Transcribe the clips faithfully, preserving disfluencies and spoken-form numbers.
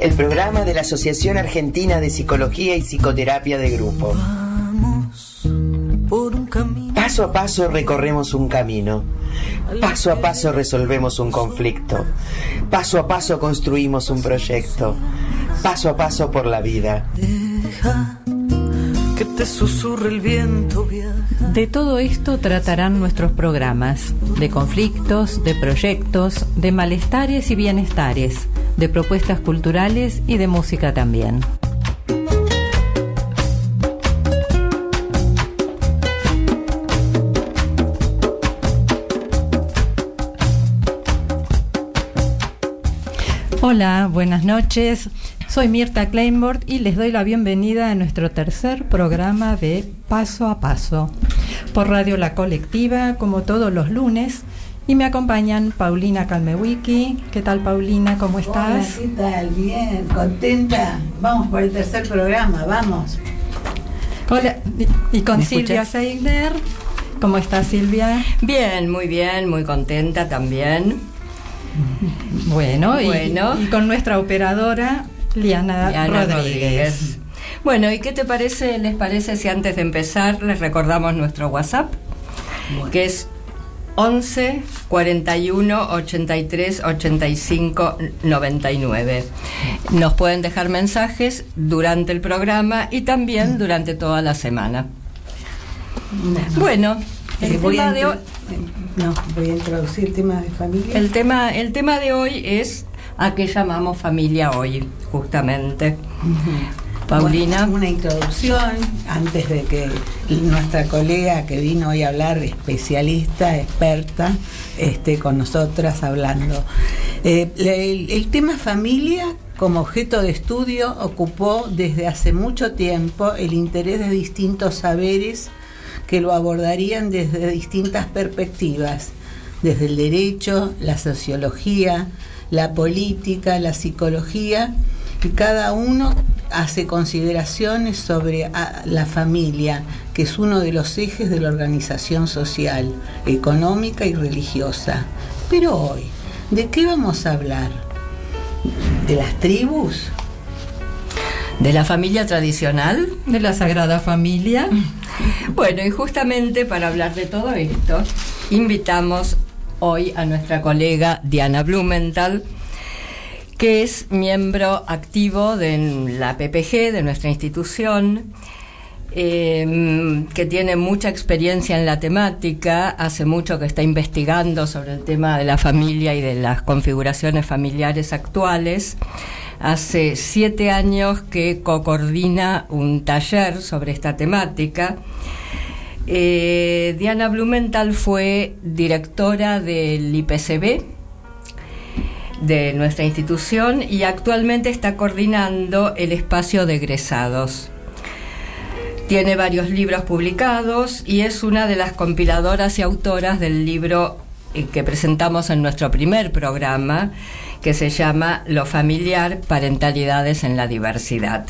el programa de la Asociación Argentina de Psicología y Psicoterapia de Grupo. Paso a paso recorremos un camino. Paso a paso resolvemos un conflicto. Paso a paso construimos un proyecto. Paso a paso por la vida. Deja que te susurre el viento, viaja. De todo esto tratarán nuestros programas, de conflictos, de proyectos, de malestares y bienestares, de propuestas culturales y de música también. Hola, buenas noches. Soy Mirta Kleinbord y les doy la bienvenida a nuestro tercer programa de Paso a Paso por Radio La Colectiva, como todos los lunes, y me acompañan Paulina Calmewicki. ¿Qué tal, Paulina? ¿Cómo estás? Hola, ¿qué tal? Bien, contenta. Vamos por el tercer programa, vamos. Hola, y con Silvia Seigner. ¿Cómo estás, Silvia? Bien, muy bien, muy contenta también. Bueno, bueno. Y, y con nuestra operadora Liana, Liana Rodríguez. Rodríguez. Bueno, ¿y qué te parece, les parece si antes de empezar les recordamos nuestro WhatsApp? Bueno. Que es once cuarenta y uno ochenta y tres ochenta y cinco noventa y nueve. Nos pueden dejar mensajes durante el programa y también durante toda la semana. Bueno, el eh, voy tema a de hoy... No, voy a introducir el tema de familia. El tema, el tema de hoy es a qué llamamos familia hoy, justamente. Uh-huh. Paulina. Bueno, una introducción antes de que nuestra colega que vino hoy a hablar, especialista, experta, esté con nosotras hablando. Eh, el, el tema familia como objeto de estudio ocupó desde hace mucho tiempo el interés de distintos saberes que lo abordarían desde distintas perspectivas, desde el derecho, la sociología, la política, la psicología, y cada uno hace consideraciones sobre la familia, que es uno de los ejes de la organización social, económica y religiosa. Pero hoy, ¿de qué vamos a hablar? ¿De las tribus? ¿De la familia tradicional? ¿De la Sagrada Familia? Bueno, y justamente para hablar de todo esto, invitamos hoy a nuestra colega Diana Blumenthal, que es miembro activo de la P P G, de nuestra institución, eh, que tiene mucha experiencia en la temática, hace mucho que está investigando sobre el tema de la familia y de las configuraciones familiares actuales. Hace siete años que co-coordina un taller sobre esta temática. Eh, Diana Blumenthal fue directora del I P C B de nuestra institución y actualmente está coordinando el espacio de egresados. Tiene varios libros publicados y es una de las compiladoras y autoras del libro que presentamos en nuestro primer programa, que se llama Lo familiar, parentalidades en la diversidad.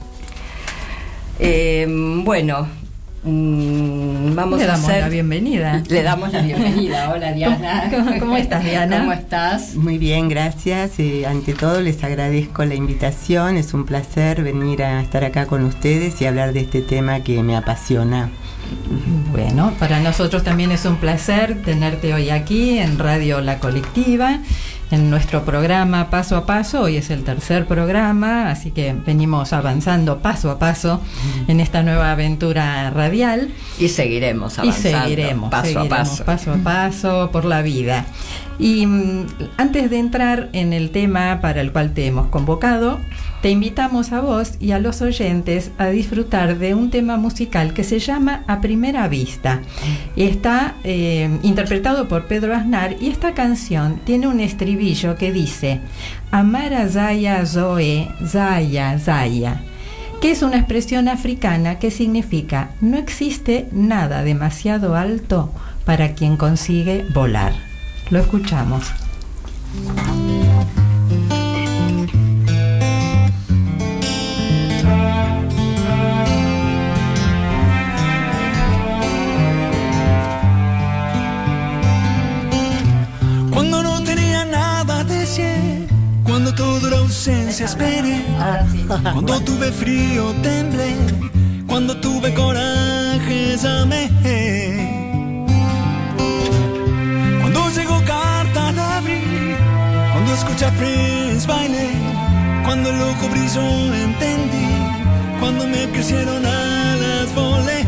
Eh, bueno, mmm, vamos le a damos hacer... la bienvenida. Le damos la bienvenida. Hola, Diana. ¿Cómo, cómo estás, Diana? ¿Cómo estás? Muy bien, gracias. Eh, ante todo les agradezco la invitación. Es un placer venir a estar acá con ustedes y hablar de este tema que me apasiona. Bueno, para nosotros también es un placer tenerte hoy aquí en Radio La Colectiva, en nuestro programa Paso a Paso. Hoy es el tercer programa, así que venimos avanzando paso a paso en esta nueva aventura radial. Y seguiremos avanzando. Y seguiremos, paso seguiremos, a paso. paso a paso por la vida. Y um, antes de entrar en el tema para el cual te hemos convocado, te invitamos a vos y a los oyentes a disfrutar de un tema musical que se llama A Primera Vista. Está eh, interpretado por Pedro Aznar y esta canción tiene un estribillo que dice Amara Zaya Zoe Zaya Zaya, que es una expresión africana que significa no existe nada demasiado alto para quien consigue volar. Lo escuchamos. Cuando no tenía nada decía, cuando Cuando toda la ausencia esperé, cuando tuve frío temblé, cuando tuve coraje llamé. Cuando llegó carta la abrí, cuando escuché a Prince bailé, cuando el ojo brilló entendí, cuando me crecieron alas volé.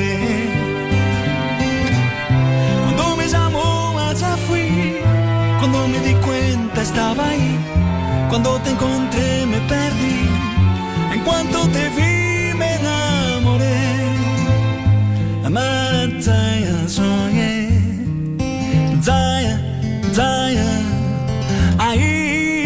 Cuando me llamó allá fui, cuando me di cuenta estaba ahí, cuando te encontré me perdí, en cuanto te vi me enamoré. Amarataya soñé, Zaya, Zaya, ahí.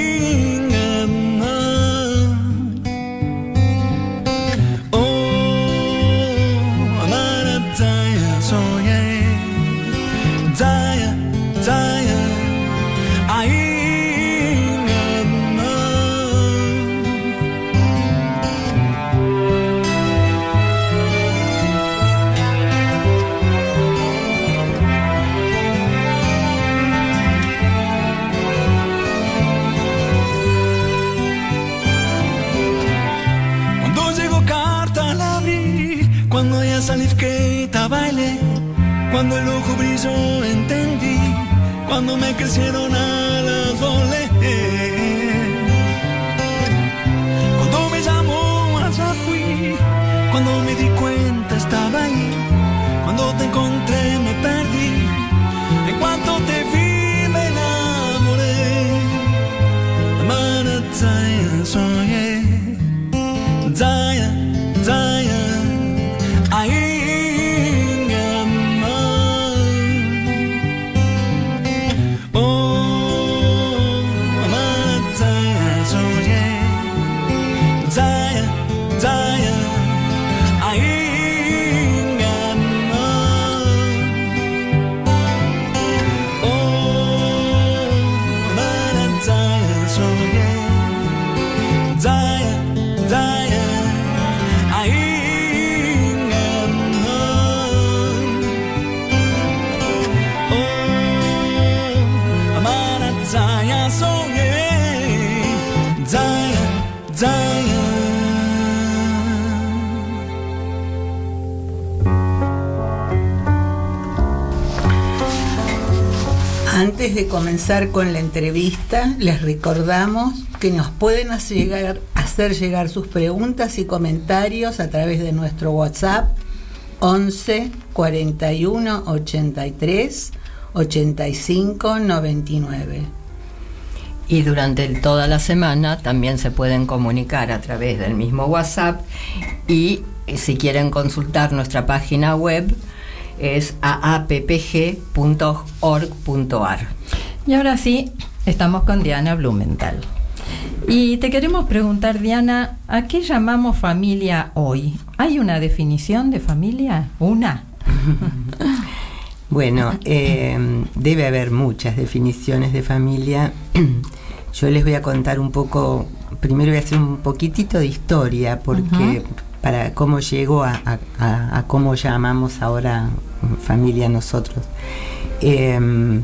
Bailé, cuando el ojo brilló entendí, cuando me crecieron alas volé. Cuando me llamó allá fui, cuando me di cuenta estaba ahí, cuando te encontré me perdí, en cuanto te vi me enamoré. Amarataya soñé, Zaya, Zaya, ahí. Antes de comenzar con la entrevista, les recordamos que nos pueden hacer llegar, hacer llegar sus preguntas y comentarios a través de nuestro WhatsApp once cuarenta y uno ochenta y tres ochenta y cinco noventa y nueve. Y durante toda la semana también se pueden comunicar a través del mismo WhatsApp, y si quieren consultar nuestra página web es a a p p g punto org punto a r. Y ahora sí, estamos con Diana Blumenthal. Y te queremos preguntar, Diana, ¿a qué llamamos familia hoy? ¿Hay una definición de familia? ¿Una? Bueno, eh, debe haber muchas definiciones de familia. Yo les voy a contar un poco, primero voy a hacer un poquitito de historia, porque... Uh-huh. Para cómo llegó a, a, a, a cómo llamamos ahora familia nosotros. Eh,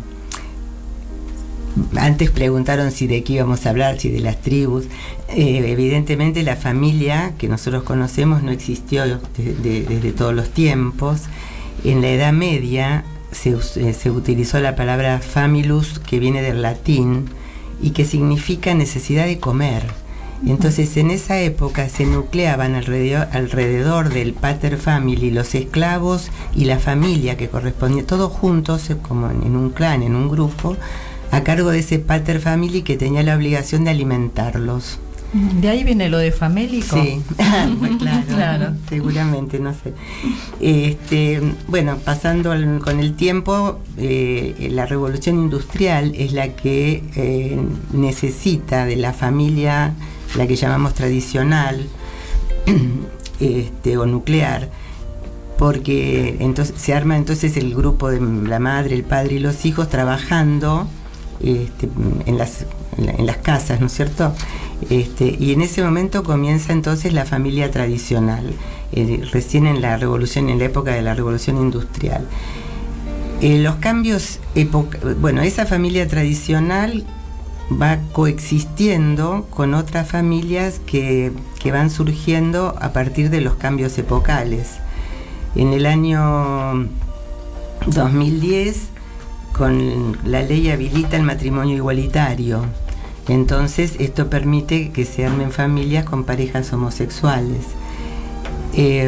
antes preguntaron si de qué íbamos a hablar, si de las tribus. Eh, evidentemente la familia que nosotros conocemos no existió de, de, desde todos los tiempos. En la Edad Media se, se utilizó la palabra familus, que viene del latín y que significa necesidad de comer. Entonces en esa época se nucleaban alrededor, alrededor del pater family los esclavos y la familia que correspondía, todos juntos como en un clan, en un grupo, a cargo de ese pater family que tenía la obligación de alimentarlos. De ahí viene lo de famélico. Sí, claro, claro, seguramente, no sé. Este, bueno, pasando al, con el tiempo, eh, la revolución industrial es la que eh, necesita de la familia, la que llamamos tradicional este, o nuclear, porque entonces se arma entonces el grupo de la madre, el padre y los hijos trabajando este, en las en, la, en las casas, ¿no es cierto? Este, y en ese momento comienza entonces la familia tradicional, eh, recién en la revolución, en la época de la revolución industrial. Eh, los cambios, época, bueno, esa familia tradicional va coexistiendo con otras familias que, que van surgiendo a partir de los cambios epocales. En el año dos mil diez, con la ley habilita el matrimonio igualitario. Entonces, esto permite que se armen familias con parejas homosexuales. Eh,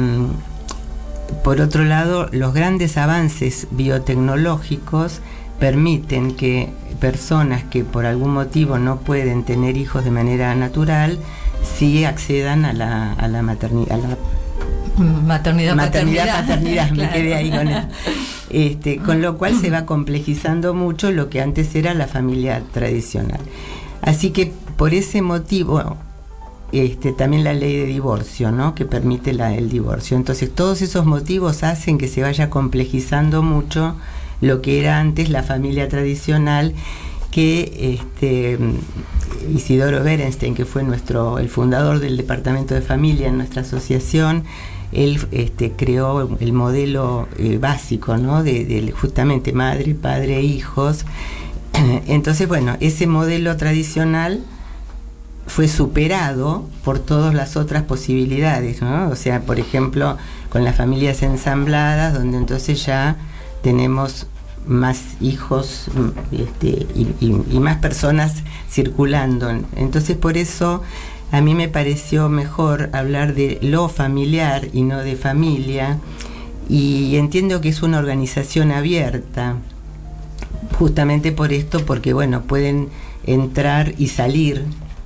por otro lado, los grandes avances biotecnológicos permiten que personas que por algún motivo no pueden tener hijos de manera natural, sí accedan a la, a la maternidad, a la maternidad, maternidad, paternidad, paternidad, claro. Me quedé ahí con eso. Este, con lo cual se va complejizando mucho lo que antes era la familia tradicional. Así que por ese motivo, este, también la ley de divorcio, ¿no?, que permite la, el divorcio. Entonces todos esos motivos hacen que se vaya complejizando mucho lo que era antes la familia tradicional, que este, Isidoro Berenstein, que fue nuestro, el fundador del departamento de familia en nuestra asociación, él este, creó el modelo eh, básico, ¿no?, de, de justamente madre, padre, hijos. Entonces, bueno, ese modelo tradicional fue superado por todas las otras posibilidades, ¿no? O sea, por ejemplo, con las familias ensambladas, donde entonces ya tenemos más hijos este, y, y, y más personas circulando. Entonces, por eso a mí me pareció mejor hablar de lo familiar y no de familia, y entiendo que es una organización abierta, justamente por esto, porque bueno, pueden entrar y salir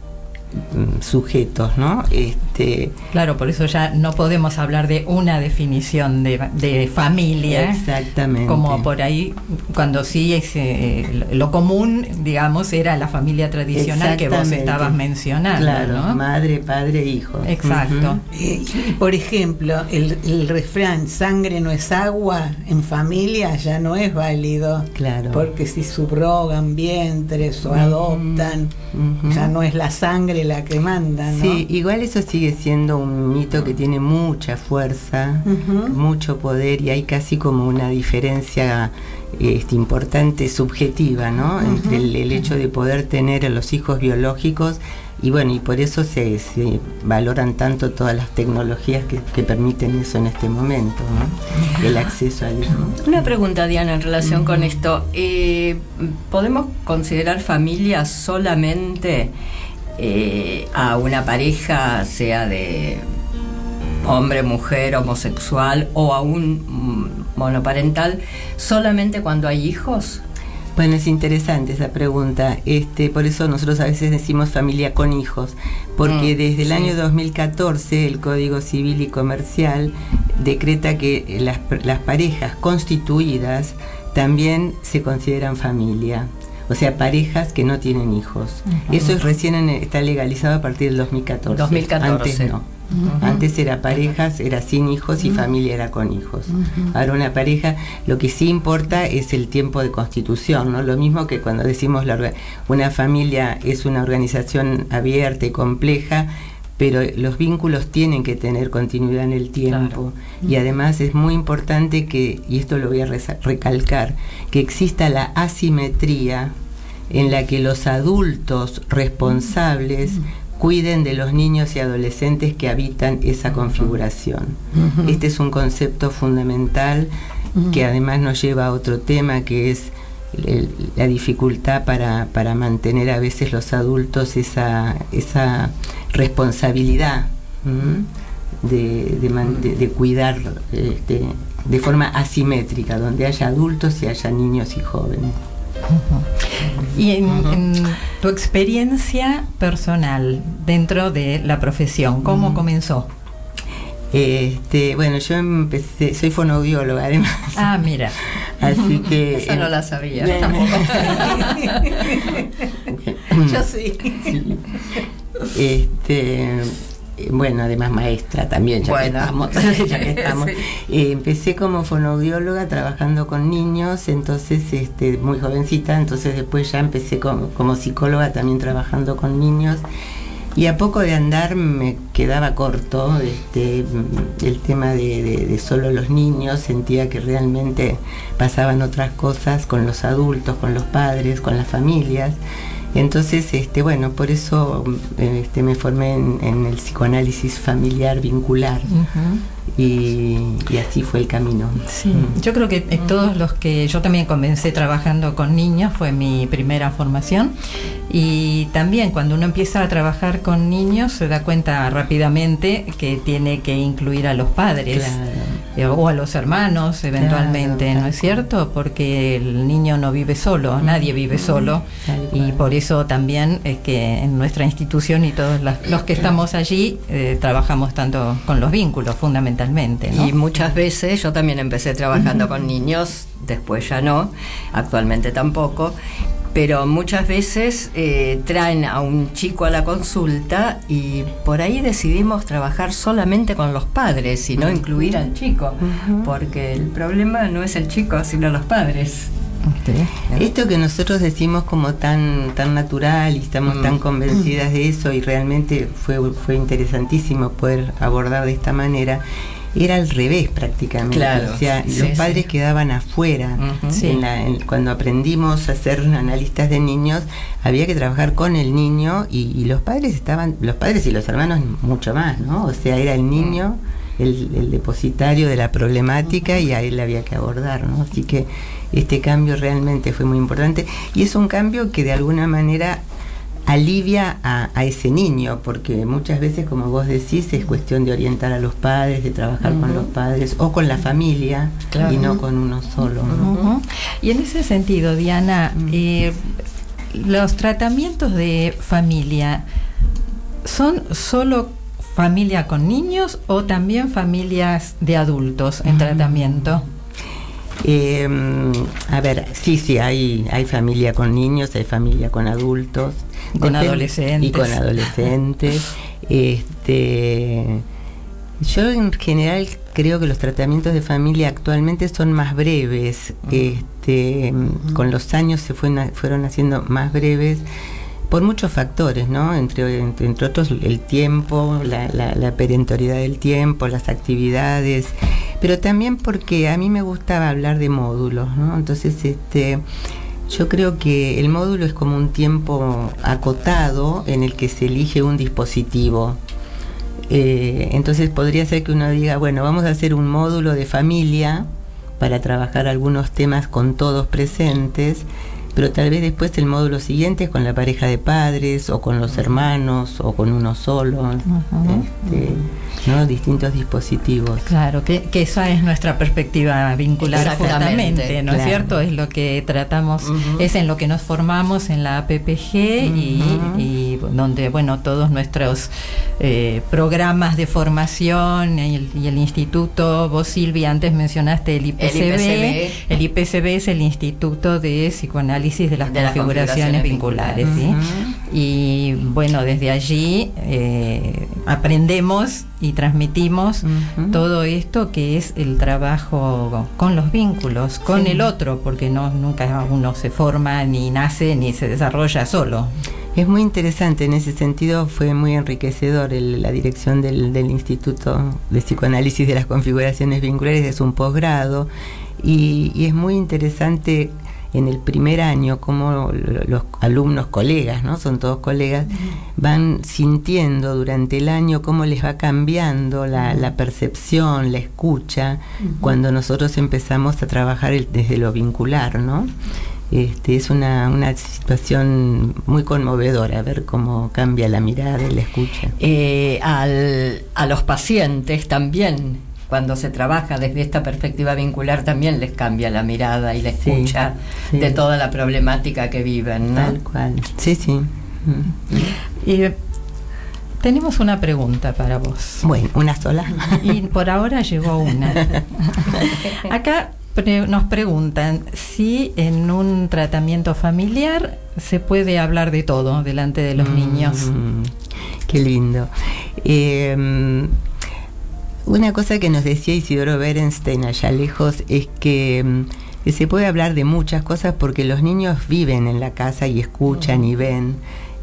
sujetos, ¿no? Este, claro, por eso ya no podemos hablar de una definición de, de familia. Exactamente. Como por ahí, cuando sí es, eh, lo común, digamos, era la familia tradicional que vos estabas mencionando. Claro, ¿no? Madre, padre, hijo. Exacto. Uh-huh. eh, y por ejemplo, el, el refrán sangre no es agua en familia ya no es válido. Claro. Porque si subrogan vientres o uh-huh. adoptan, uh-huh. ya no es la sangre la que manda, ¿no? Sí, igual eso sigue siendo un mito que tiene mucha fuerza, uh-huh. mucho poder, y hay casi como una diferencia este, importante subjetiva, ¿no? Uh-huh. Entre el, el hecho de poder tener a los hijos biológicos, y bueno, y por eso se, se valoran tanto todas las tecnologías que, que permiten eso en este momento, ¿no? El acceso al hijo. Una pregunta, Diana, en relación uh-huh. con esto. Eh, ¿Podemos considerar familia solamente Eh, a una pareja, sea de hombre, mujer, homosexual, o a un monoparental, solamente cuando hay hijos? Bueno, es interesante esa pregunta. Este, por eso nosotros a veces decimos familia con hijos, porque mm, desde el sí. año dos mil catorce el Código Civil y Comercial decreta que las, las parejas constituidas también se consideran familia. O sea, parejas que no tienen hijos. Uh-huh. Eso es recién en, está legalizado a partir del dos mil catorce. dos mil catorce. Antes no. Uh-huh. Antes era parejas, era sin hijos, y uh-huh. familia era con hijos. Uh-huh. Ahora una pareja, lo que sí importa es el tiempo de constitución, ¿no? Lo mismo que cuando decimos la, una familia es una organización abierta y compleja, pero los vínculos tienen que tener continuidad en el tiempo. Claro. Y además es muy importante que, y esto lo voy a recalcar, que exista la asimetría en la que los adultos responsables cuiden de los niños y adolescentes que habitan esa configuración. Uh-huh. Este es un concepto fundamental uh-huh. que además nos lleva a otro tema, que es el, la dificultad para, para mantener a veces los adultos esa, esa responsabilidad ¿m? de, de, man, de, de cuidar este, de forma asimétrica, donde haya adultos y haya niños y jóvenes. Uh-huh. Y en, uh-huh. en tu experiencia personal dentro de la profesión, ¿cómo uh-huh. comenzó? Este, bueno, yo empecé, soy fonoaudióloga además. Ah, mira. Así que esa no la sabía tampoco. Yo sí. sí. Este, bueno, además maestra también, ya bueno, que estamos. Ya que estamos. Sí. Eh, empecé como fonoaudióloga trabajando con niños, entonces este, muy jovencita, entonces después ya empecé como, como psicóloga también trabajando con niños. Y a poco de andar me quedaba corto este, el tema de, de, de solo los niños. Sentía que realmente pasaban otras cosas con los adultos, con los padres, con las familias. Entonces, este, bueno, por eso este, me formé en, en el psicoanálisis familiar vincular. Uh-huh. Y, y así fue el camino. Sí, mm. Yo creo que eh, todos los que yo también comencé trabajando con niños, fue mi primera formación, y también cuando uno empieza a trabajar con niños se da cuenta rápidamente que tiene que incluir a los padres, claro. eh, o a los hermanos eventualmente, claro, ¿no es cierto? Porque el niño no vive solo, mm. nadie vive solo, y por eso también es que en nuestra institución y todos las, los que estamos allí eh, trabajamos tanto con los vínculos fundamentalmente. ¿No? Y muchas veces yo también empecé trabajando uh-huh. con niños, después ya no, actualmente tampoco, pero muchas veces eh, traen a un chico a la consulta y por ahí decidimos trabajar solamente con los padres y no incluir al chico, uh-huh. porque el problema no es el chico, sino los padres. Okay. Esto que nosotros decimos como tan tan natural y estamos mm. tan convencidas de eso, y realmente fue fue interesantísimo poder abordar de esta manera, era al revés prácticamente. Claro, o sea, sí, los sí, padres sí. quedaban afuera. Uh-huh. Sí. En la, en, cuando aprendimos a ser analistas de niños, había que trabajar con el niño, y, y los padres estaban, los padres y los hermanos mucho más, ¿no? O sea, era el niño el, el depositario de la problemática, y a él había que abordar, ¿no? Así que este cambio realmente fue muy importante, y es un cambio que de alguna manera alivia a, a ese niño, porque muchas veces, como vos decís, es cuestión de orientar a los padres, de trabajar uh-huh. con los padres o con la familia, claro. y no con uno solo, ¿no? Uh-huh. Y en ese sentido, Diana, uh-huh. eh, los tratamientos de familia ¿son solo familia con niños o también familias de adultos en uh-huh. tratamiento? Eh, a ver, sí, sí, hay, hay familia con niños, hay familia con adultos. Con Depende, adolescentes. Y con adolescentes. este, yo en general creo que los tratamientos de familia actualmente son más breves. Uh-huh. Este, uh-huh. Con los años se fue, fueron haciendo más breves por muchos factores, ¿no? Entre, entre, entre otros el tiempo, la, la, la perentoriedad del tiempo, las actividades, pero también porque a mí me gustaba hablar de módulos, ¿no? Entonces, este, yo creo que el módulo es como un tiempo acotado en el que se elige un dispositivo. Eh, entonces podría ser que uno diga, bueno, vamos a hacer un módulo de familia para trabajar algunos temas con todos presentes, pero tal vez después el módulo siguiente es con la pareja de padres, o con los hermanos, o con uno solo, uh-huh. este, ¿no? Distintos dispositivos. Claro, que, que esa es nuestra perspectiva vincular fundamentalmente, ¿no claro. es cierto? Es lo que tratamos, uh-huh. es en lo que nos formamos en la A P P G, uh-huh. y, y donde, bueno, todos nuestros eh, programas de formación y el, y el instituto, vos, Silvia, antes mencionaste el I P C B. El I P C B, el I P C B es el Instituto de Psicoanálisis de las, de las configuraciones, configuraciones vinculares, vinculares ¿sí? uh-huh. Y bueno, desde allí eh, aprendemos y transmitimos uh-huh. todo esto que es el trabajo con los vínculos, con sí. el otro, porque no nunca uno se forma, ni nace, ni se desarrolla solo. Es muy interesante, en ese sentido fue muy enriquecedor el, la dirección del, del Instituto de Psicoanálisis de las Configuraciones Vinculares, es un posgrado, y, y es muy interesante en el primer año cómo los alumnos, colegas, ¿no? Son todos colegas, van sintiendo durante el año cómo les va cambiando la, la percepción, la escucha, uh-huh. cuando nosotros empezamos a trabajar el, desde lo vincular, ¿no? Este, es una, una situación muy conmovedora ver cómo cambia la mirada y la escucha. Eh, al, a los pacientes también, cuando se trabaja desde esta perspectiva vincular, también les cambia la mirada y la escucha sí, sí. de toda la problemática que viven, ¿no? Tal cual. Sí, sí. Mm. Y tenemos una pregunta para vos. Bueno, ¿una sola? Y por ahora llegó una. Acá pre- nos preguntan si en un tratamiento familiar se puede hablar de todo delante de los mm, niños. Qué lindo. Eh, Una cosa que nos decía Isidoro Berenstein allá lejos es que, que se puede hablar de muchas cosas porque los niños viven en la casa y escuchan y ven.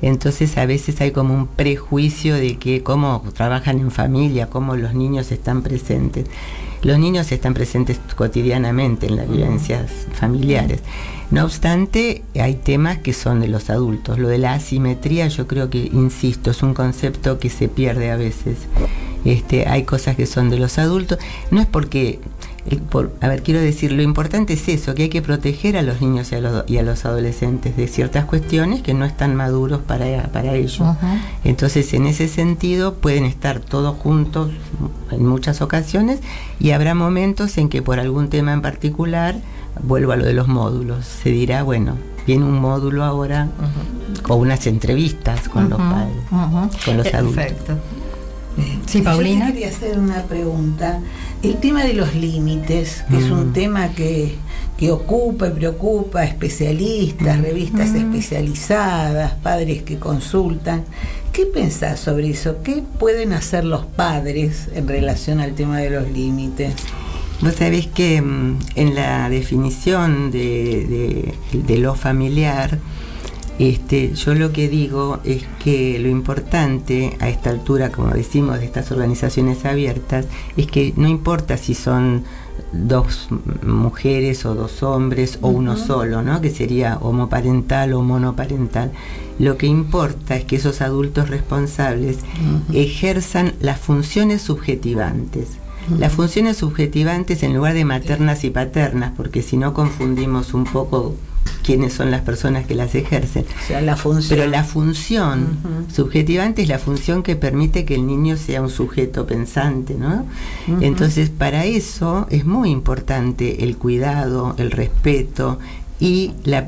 Entonces a veces hay como un prejuicio de que cómo trabajan en familia, cómo los niños están presentes. Los niños están presentes cotidianamente en las vivencias familiares. No obstante, hay temas que son de los adultos. Lo de la asimetría, yo creo que, insisto, es un concepto que se pierde a veces. Este, hay cosas que son de los adultos. No es porque... El, por, a ver, quiero decir, lo importante es eso, que hay que proteger a los niños y a los, y a los adolescentes de ciertas cuestiones que no están maduros para, para ellos. Uh-huh. Entonces, en ese sentido, pueden estar todos juntos en muchas ocasiones, y habrá momentos en que por algún tema en particular, vuelvo a lo de los módulos, se dirá, bueno, viene un módulo ahora, uh-huh, o unas entrevistas con uh-huh, los padres, uh-huh, con los adultos. Perfecto. Sí, Paulina. Yo quería hacer una pregunta. El tema de los límites, que mm. es un tema que, que ocupa y preocupa a especialistas, revistas mm. especializadas, padres que consultan. ¿Qué pensás sobre eso? ¿Qué pueden hacer los padres en relación al tema de los límites? Vos sabés que um, en la definición de, de, de lo familiar, Este, yo lo que digo es que lo importante a esta altura, como decimos, de estas organizaciones abiertas, es que no importa si son dos mujeres o dos hombres o uh-huh, uno solo, ¿no? Que sería homoparental o monoparental. Lo que importa es que esos adultos responsables uh-huh, ejerzan las funciones subjetivantes. Uh-huh. Las funciones subjetivantes en lugar de maternas y paternas, porque si no confundimos un poco quiénes son las personas que las ejercen. O sea, la función. Pero la función uh-huh, subjetivante es la función que permite que el niño sea un sujeto pensante, ¿no? Uh-huh. Entonces, para eso es muy importante el cuidado, el respeto y la,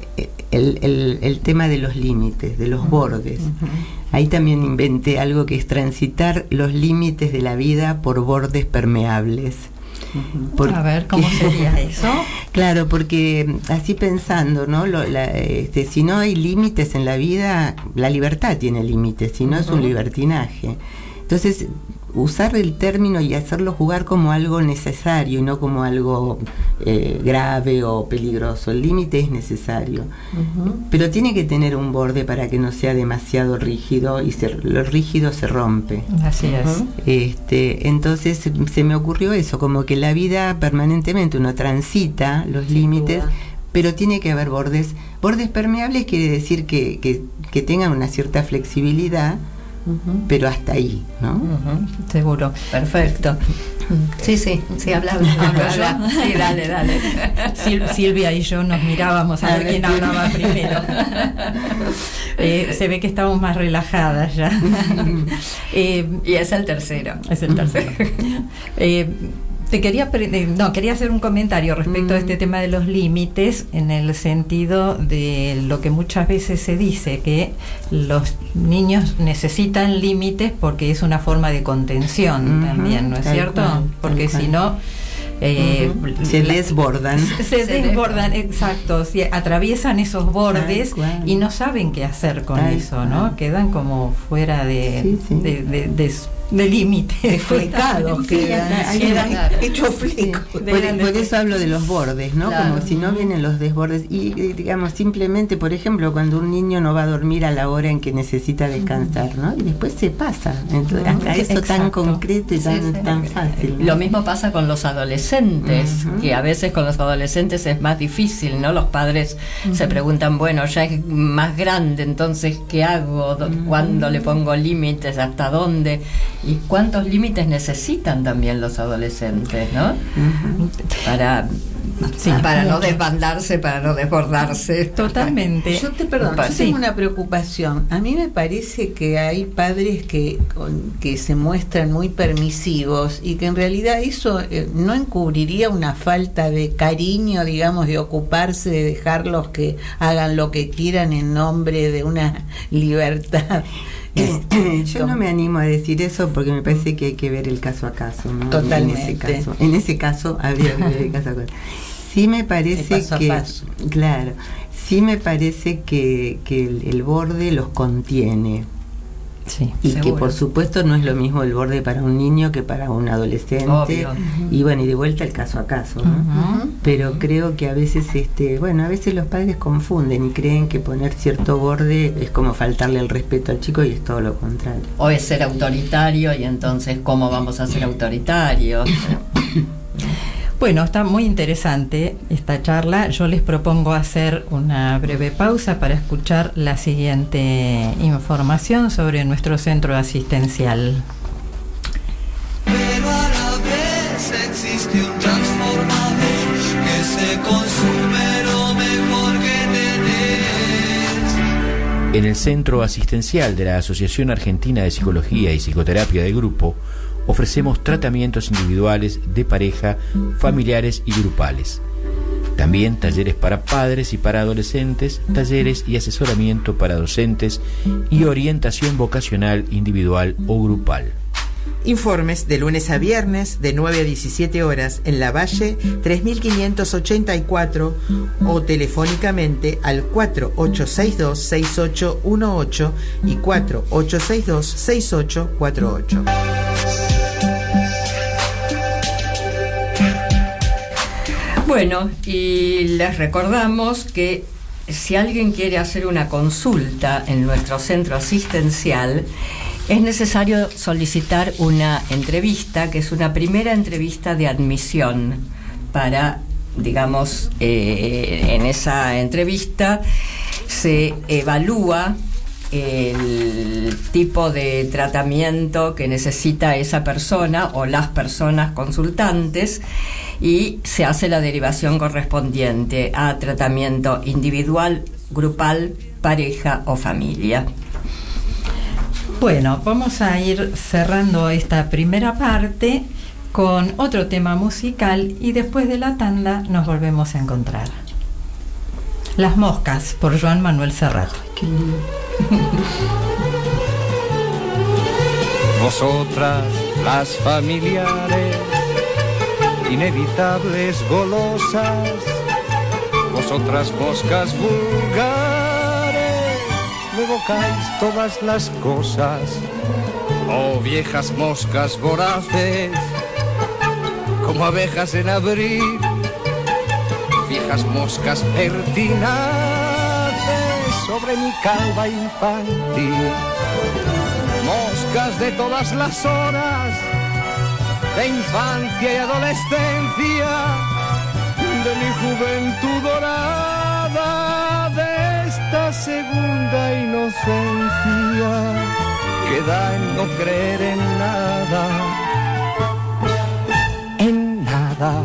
el, el, el tema de los límites, de los uh-huh, bordes. Uh-huh. Ahí también inventé algo que es transitar los límites de la vida por bordes permeables. Porque, a ver, ¿cómo sería eso? Claro, porque así pensando, ¿no? Lo, la, este, si no hay límites en la vida, la libertad tiene límites, si no uh-huh, es un libertinaje. Entonces, usar el término y hacerlo jugar como algo necesario y no como algo eh, grave o peligroso. El límite es necesario, uh-huh, pero tiene que tener un borde para que no sea demasiado rígido, y se, lo rígido se rompe. Así es. Este, entonces se me ocurrió eso, como que la vida permanentemente uno transita los límites, pero tiene que haber bordes. Bordes permeables quiere decir que, que, que tengan una cierta flexibilidad, uh-huh, pero hasta ahí, ¿no? Uh-huh, seguro. Perfecto. Sí, sí, sí, hablaba. Habla. Sí, dale, dale. Sil- Silvia y yo nos mirábamos a, a ver, ver quién hablaba primero. eh, se ve que estamos más relajadas ya. eh, y es el tercero. Es el tercero. eh, Te quería no quería hacer un comentario respecto mm. a este tema de los límites, en el sentido de lo que muchas veces se dice, que los niños necesitan límites porque es una forma de contención mm-hmm, también, ¿no es cierto? Cual, porque si no eh, uh-huh, se la, desbordan se, se desbordan, exacto, si atraviesan esos bordes y no saben qué hacer con tal eso, cual, ¿no? Quedan como fuera de sí, sí. de, de, de de límites flicados, quedan hechos flicos. Por, por eso hablo de los bordes, ¿no? Claro. Como si no vienen los desbordes. Y digamos, simplemente, por ejemplo, cuando un niño no va a dormir a la hora en que necesita descansar, ¿no? Y después se pasa. Entonces, hasta eso exacto, tan concreto y tan, sí, sí. tan fácil, ¿no? Lo mismo pasa con los adolescentes, uh-huh, que a veces con los adolescentes es más difícil, ¿no? Los padres uh-huh, se preguntan, bueno, ya es más grande, entonces, ¿qué hago? Uh-huh. ¿Cuándo le pongo límites? ¿Hasta dónde? ¿Y cuántos límites necesitan también los adolescentes, ¿no? Uh-huh. Para, sí, para no desbandarse, para no desbordarse. Totalmente. Yo te perdono, yo sí. tengo una preocupación. A mí me parece que hay padres que, que se muestran muy permisivos y que en realidad eso eh, no encubriría una falta de cariño, digamos, de ocuparse, de dejarlos que hagan lo que quieran en nombre de una libertad. Yo no me animo a decir eso porque me parece que hay que ver el caso a caso, ¿no? Totalmente. En ese caso, en ese caso habría que ver el caso a caso. Sí me parece paso que, paso. claro, sí me parece que, que el, el borde los contiene. Sí, y seguro. que por supuesto no es lo mismo el borde para un niño que para un adolescente. Obvio. Y bueno, y de vuelta el caso a caso, ¿no? Uh-huh. Pero creo que a veces, este, bueno, a veces los padres confunden y creen que poner cierto borde es como faltarle el respeto al chico, y es todo lo contrario. O es ser autoritario, y entonces, ¿cómo vamos a ser autoritarios? Bueno, está muy interesante esta charla. Yo les propongo hacer una breve pausa para escuchar la siguiente información sobre nuestro centro asistencial. Pero a la vez existe un transformador que se consume lo mejor que tenés. En el Centro Asistencial de la Asociación Argentina de Psicología y Psicoterapia de Grupo, ofrecemos tratamientos individuales, de pareja, familiares y grupales. También talleres para padres y para adolescentes, talleres y asesoramiento para docentes y orientación vocacional individual o grupal. Informes de lunes a viernes de nueve a diecisiete horas en La Valle tres mil quinientos ochenta y cuatro o telefónicamente al cuatro ocho seis dos seis ocho uno ocho y cuatro ocho seis dos seis ocho cuatro ocho. Bueno, y les recordamos que si alguien quiere hacer una consulta en nuestro centro asistencial, es necesario solicitar una entrevista, que es una primera entrevista de admisión para, digamos, eh, en esa entrevista se evalúa el tipo de tratamiento que necesita esa persona o las personas consultantes, y se hace la derivación correspondiente a tratamiento individual, grupal, pareja o familia. Bueno, vamos a ir cerrando esta primera parte con otro tema musical y después de la tanda nos volvemos a encontrar. Las moscas, por Joan Manuel Serrat. Vosotras, las familiares, inevitables golosas, vosotras moscas vulgares, me evocáis todas las cosas. Oh viejas moscas voraces, como abejas en abril, viejas moscas pertinaces sobre mi calva infantil, moscas de todas las horas, de infancia y adolescencia, de mi juventud dorada, de esta segunda inocencia que da en no creer en nada, en nada.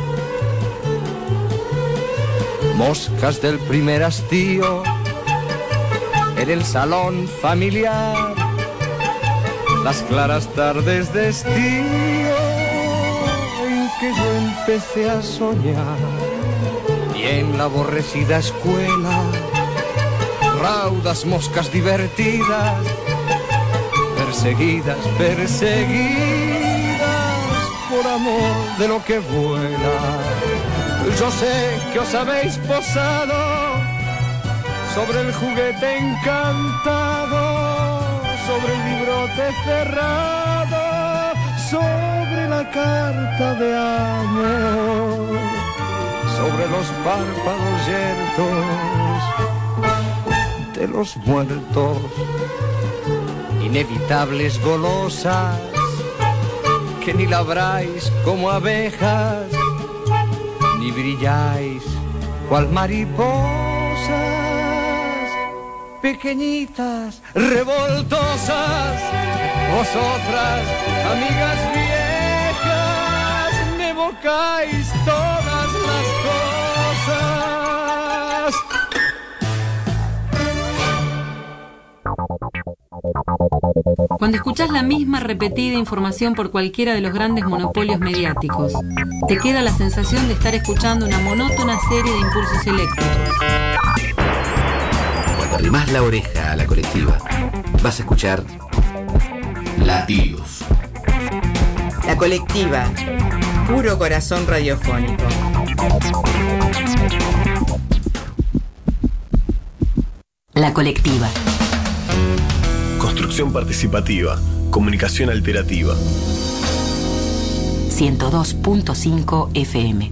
Moscas del primer hastío, en el salón familiar, las claras tardes de estío en que yo empecé a soñar, y en la aborrecida escuela, raudas moscas divertidas, perseguidas, perseguidas por amor de lo que vuela. Yo sé que os habéis posado sobre el juguete encantado, sobre el librote cerrado, sobre la carta de amor, sobre los párpados yertos de los muertos. Inevitables golosas, que ni labráis como abejas, ni brilláis cual mariposas, pequeñitas, revoltosas, vosotras, amigas viejas, me evocáis todas las cosas. Cuando escuchás la misma repetida información por cualquiera de los grandes monopolios mediáticos, te queda la sensación de estar escuchando una monótona serie de impulsos eléctricos. Cuando arrimás la oreja a la colectiva, vas a escuchar latidos. La colectiva, puro corazón radiofónico. La colectiva. Construcción Conducción participativa. Comunicación alterativa. ciento dos punto cinco F M.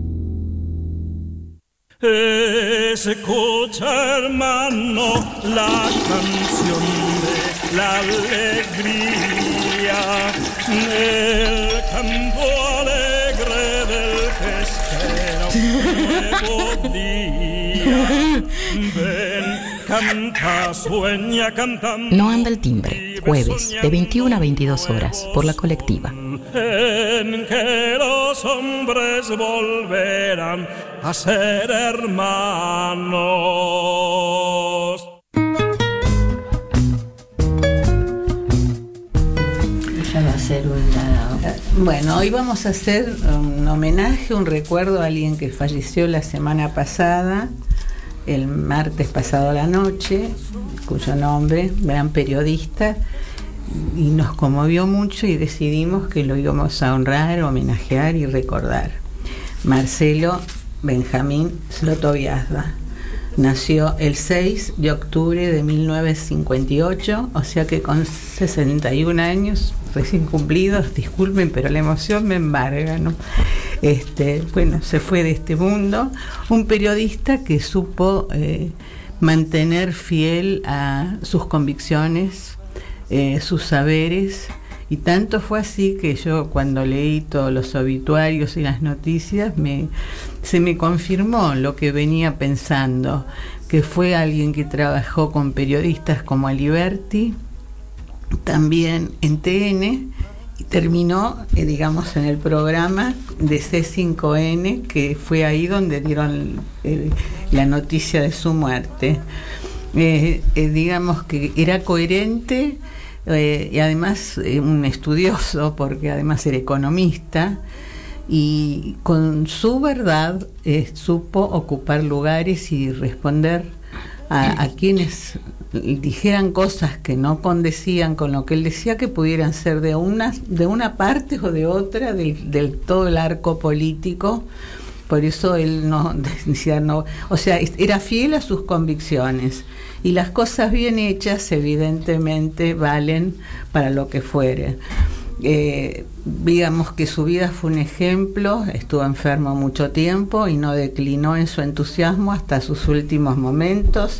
Escucha, hermano, la canción de la alegría, el canto alegre del pesquero, un nuevo día. Ven, canta, sueña, canta. No anda el timbre, jueves de veintiuna a veintidós horas, por la colectiva. En que los hombres volverán a ser hermanos. Ya va a ser una... Bueno, hoy vamos a hacer un homenaje, un recuerdo a alguien que falleció la semana pasada, el martes pasado a la noche, cuyo nombre, gran periodista, y nos conmovió mucho y decidimos que lo íbamos a honrar, homenajear y recordar. Marcelo Benjamín Slotoviazda nació el seis de octubre de mil novecientos cincuenta y ocho, o sea que con sesenta y un años recién cumplidos, disculpen, pero la emoción me embarga, ¿no? Este, bueno, se fue de este mundo, un periodista que supo eh, mantener fiel a sus convicciones, Eh, sus saberes, y tanto fue así que yo, cuando leí todos los obituarios y las noticias, me, se me confirmó lo que venía pensando, que fue alguien que trabajó con periodistas como Aliberti, también en T N, y terminó, eh, digamos, en el programa de C cinco N, que fue ahí donde dieron eh, la noticia de su muerte. Eh, eh, digamos que era coherente, eh, y además eh, un estudioso, porque además era economista, y con su verdad eh, supo ocupar lugares y responder a, a quienes dijeran cosas que no condecían con lo que él decía, que pudieran ser de una, de una parte o de otra del, del todo el arco político. Por eso él no decía, no, o sea, era fiel a sus convicciones, y las cosas bien hechas evidentemente valen para lo que fuere. Eh, digamos que su vida fue un ejemplo, estuvo enfermo mucho tiempo y no declinó en su entusiasmo hasta sus últimos momentos.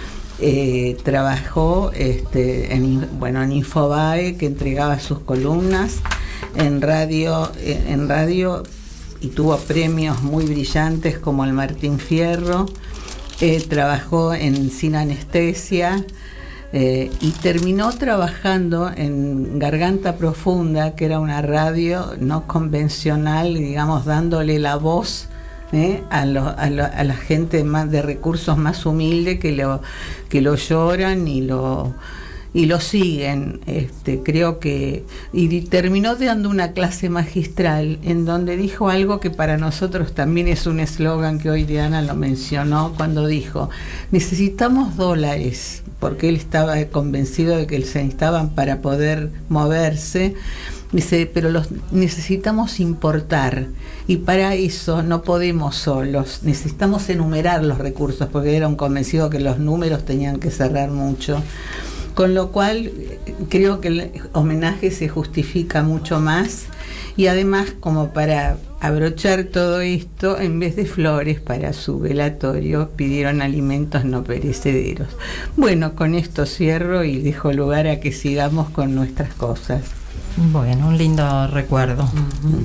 Eh, trabajó este, en, bueno, en Infobae, que entregaba sus columnas, en radio, en radio y tuvo premios muy brillantes como el Martín Fierro. Eh, trabajó en Sin Anestesia, eh, y terminó trabajando en Garganta Profunda, que era una radio no convencional, digamos, dándole la voz eh, a, lo, a, lo, a la gente más de recursos más humildes, que lo, que lo lloran y lo... y lo siguen. Este, creo que, y terminó dando una clase magistral en donde dijo algo que para nosotros también es un eslogan, que hoy Diana lo mencionó cuando dijo: necesitamos dólares, porque él estaba convencido de que se necesitaban para poder moverse. Dice, pero los necesitamos importar, y para eso no podemos solos, necesitamos enumerar los recursos, porque era un convencido que los números tenían que cerrar mucho. Con lo cual creo que el homenaje se justifica mucho más, y además, como para abrochar todo esto, en vez de flores para su velatorio pidieron alimentos no perecederos. Bueno, con esto cierro y dejo lugar a que sigamos con nuestras cosas. Bueno, un lindo recuerdo. Uh-huh.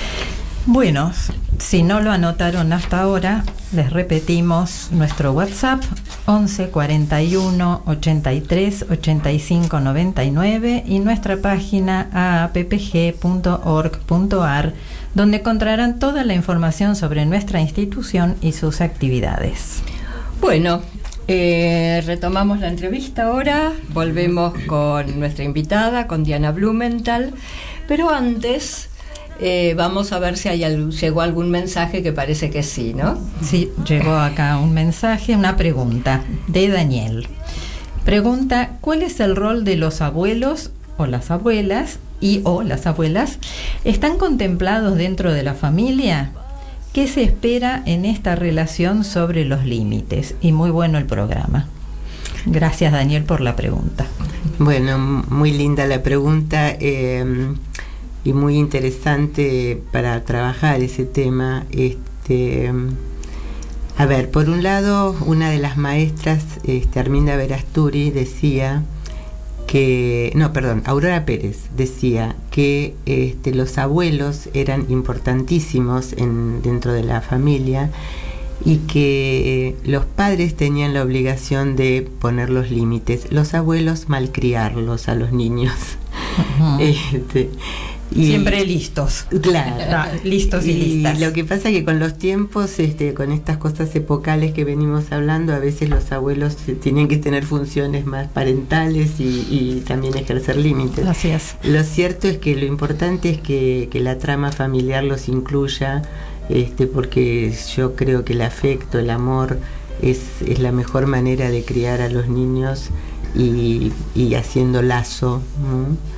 Bueno, si no lo anotaron hasta ahora, les repetimos nuestro WhatsApp: once cuarenta y uno ochenta y tres ochenta y cinco noventa y nueve, y nuestra página a a p p g punto org punto a r, donde encontrarán toda la información sobre nuestra institución y sus actividades. Bueno, eh, retomamos la entrevista ahora, volvemos con nuestra invitada, con Diana Blumenthal, pero antes... Eh, vamos a ver si hay, llegó algún mensaje, que parece que sí, ¿no? Sí, llegó acá un mensaje, una pregunta de Daniel. Pregunta: ¿cuál es el rol de los abuelos o las abuelas y o las abuelas? ¿Están contemplados dentro de la familia? ¿Qué se espera en esta relación sobre los límites? Y muy bueno el programa. Gracias, Daniel, por la pregunta. Bueno, muy linda la pregunta eh, y muy interesante para trabajar ese tema. Este, a ver, por un lado, una de las maestras, este, Arminda Verasturi, decía que, no, perdón, Aurora Pérez decía que este, los abuelos eran importantísimos en, dentro de la familia y que los padres tenían la obligación de poner los límites, los abuelos malcriarlos a los niños. Uh-huh. este, y, siempre listos. Claro. listos y, y listas. Lo que pasa es que con los tiempos, este, con estas cosas epocales que venimos hablando, a veces los abuelos tienen que tener funciones más parentales y, y también ejercer límites. Así es. Lo cierto es que lo importante es que, que la trama familiar los incluya, este, porque yo creo que el afecto, el amor es, es la mejor manera de criar a los niños y, y haciendo lazo, ¿no?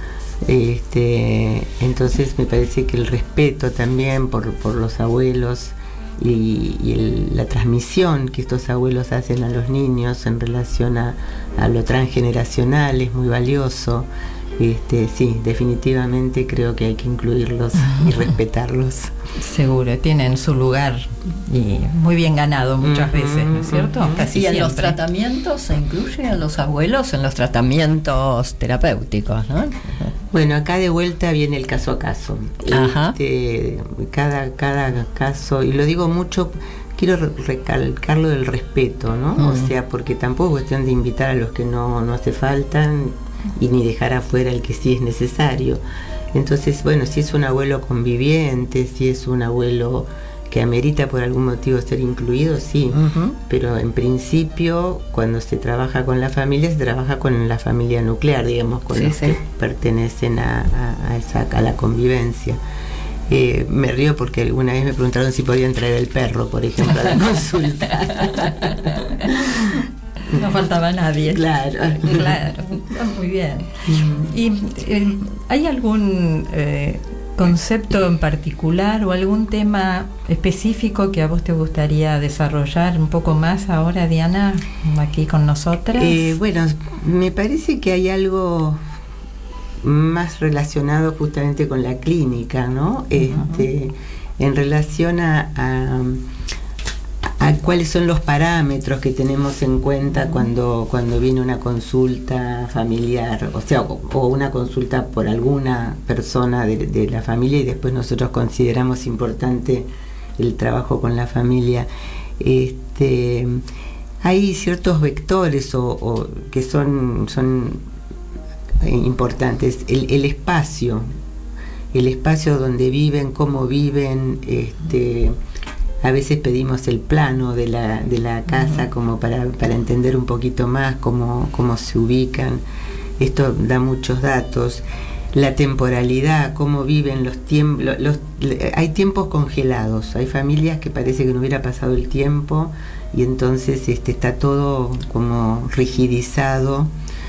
Este, entonces me parece que el respeto también por, por los abuelos y, y el, la transmisión que estos abuelos hacen a los niños en relación a, a lo transgeneracional es muy valioso. Este, sí, definitivamente creo que hay que incluirlos y respetarlos. Seguro, tienen su lugar y muy bien ganado muchas uh-huh, veces, ¿no es cierto? Uh-huh. Casi y en siempre. Los tratamientos se incluye a los abuelos en los tratamientos terapéuticos, ¿no? Bueno, acá de vuelta viene el caso a caso. Ajá. Este, cada, cada caso, y lo digo mucho, quiero recalcar lo del respeto, ¿no? Uh-huh. O sea, porque tampoco es cuestión de invitar a los que no, no hace falta y ni dejar afuera el que sí es necesario. Entonces, bueno, si es un abuelo conviviente, si es un abuelo que amerita por algún motivo ser incluido, sí, uh-huh. Pero en principio, cuando se trabaja con la familia, se trabaja con la familia nuclear, digamos, con sí, los sí. que pertenecen a, a, a, esa, a la convivencia. Eh, me río porque alguna vez me preguntaron si podían traer el perro, por ejemplo, a la consulta. No faltaba nadie. Claro. Claro, muy bien. ¿Y eh, hay algún eh, concepto en particular o algún tema específico que a vos te gustaría desarrollar un poco más ahora, Diana, aquí con nosotras? Eh, bueno, me parece que hay algo más relacionado justamente con la clínica, ¿no? Uh-huh. Este, en relación a... a a cuáles son los parámetros que tenemos en cuenta cuando, cuando viene una consulta familiar, o sea, o, o una consulta por alguna persona de, de la familia y después nosotros consideramos importante el trabajo con la familia. Este, hay ciertos vectores o, o que son, son importantes. El, el espacio, el espacio donde viven, cómo viven, este... A veces pedimos el plano de la, de la casa uh-huh. como para, para entender un poquito más cómo, cómo se ubican. Esto da muchos datos. La temporalidad, cómo viven los tiempos. Los, los, hay tiempos congelados. Hay familias que parece que no hubiera pasado el tiempo y entonces este, está todo como rigidizado.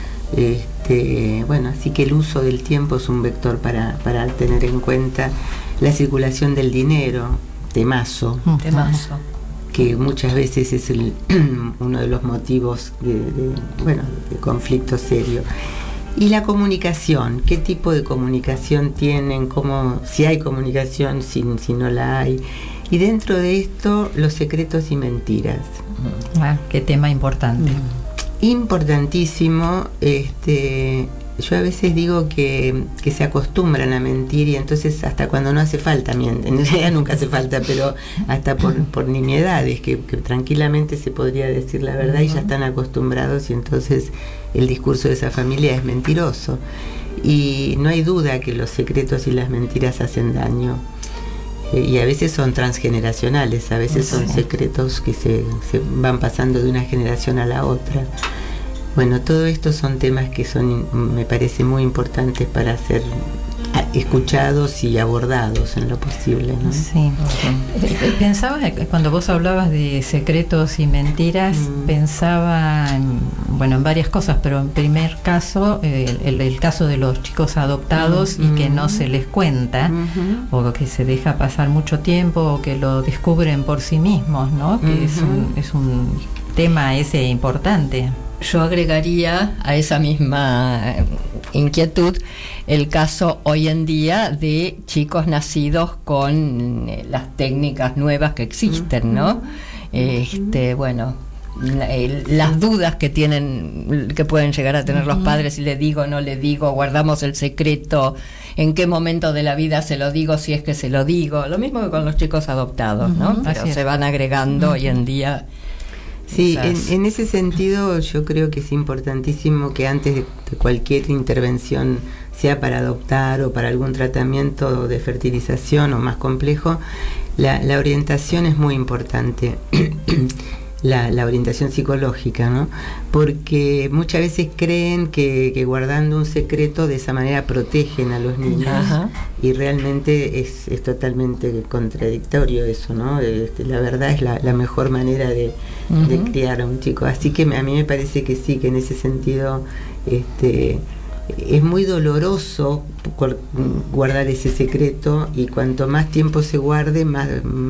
Este, bueno, así que el uso del tiempo es un vector para, para tener en cuenta. La circulación del dinero. Temazo, Temazo, que muchas veces es el, uno de los motivos de, de, bueno, de conflicto serio. Y la comunicación, ¿qué tipo de comunicación tienen? ¿Cómo, si hay comunicación, si, si no la hay? Y dentro de esto, los secretos y mentiras. Ah, qué tema importante. Importantísimo. Este, yo a veces digo que, que se acostumbran a mentir y entonces hasta cuando no hace falta mienten. En realidad nunca hace falta, pero hasta por, por nimiedades que, que tranquilamente se podría decir la verdad y ya están acostumbrados y entonces el discurso de esa familia es mentiroso. Y no hay duda que los secretos y las mentiras hacen daño. Eh, y a veces son transgeneracionales, a veces son secretos que se, se van pasando de una generación a la otra. Bueno, todo esto son temas que son, me parece, muy importantes para ser escuchados y abordados en lo posible, ¿no? Sí. Okay. Pensaba, cuando vos hablabas de secretos y mentiras, mm. pensaba en, bueno, en varias cosas, pero en primer caso, el, el, el caso de los chicos adoptados mm. y que no se les cuenta, mm-hmm. o que se deja pasar mucho tiempo, o que lo descubren por sí mismos, ¿no? Que mm-hmm. es un, es un tema ese importante. yo agregaría a esa misma inquietud el caso hoy en día de chicos nacidos con eh, las técnicas nuevas que existen, ¿no? Este, bueno, las dudas que tienen, que pueden llegar a tener los padres, si le digo, no le digo, guardamos el secreto, en qué momento de la vida se lo digo, si es que se lo digo, lo mismo que con los chicos adoptados, ¿no? Uh-huh. Pero se van agregando uh-huh. hoy en día. Sí, en, en ese sentido yo creo que es importantísimo que antes de, de cualquier intervención, sea para adoptar o para algún tratamiento de fertilización o más complejo, la, la orientación es muy importante. La, la orientación psicológica, ¿no? Porque muchas veces creen que, que guardando un secreto de esa manera protegen a los niños. Ajá. Y realmente es, es totalmente contradictorio eso, ¿no? Este, la verdad es la, la mejor manera de, uh-huh. de criar a un chico. Así que a mí me parece que sí, que en ese sentido este, es muy doloroso guardar ese secreto, y cuanto más tiempo se guarde, más,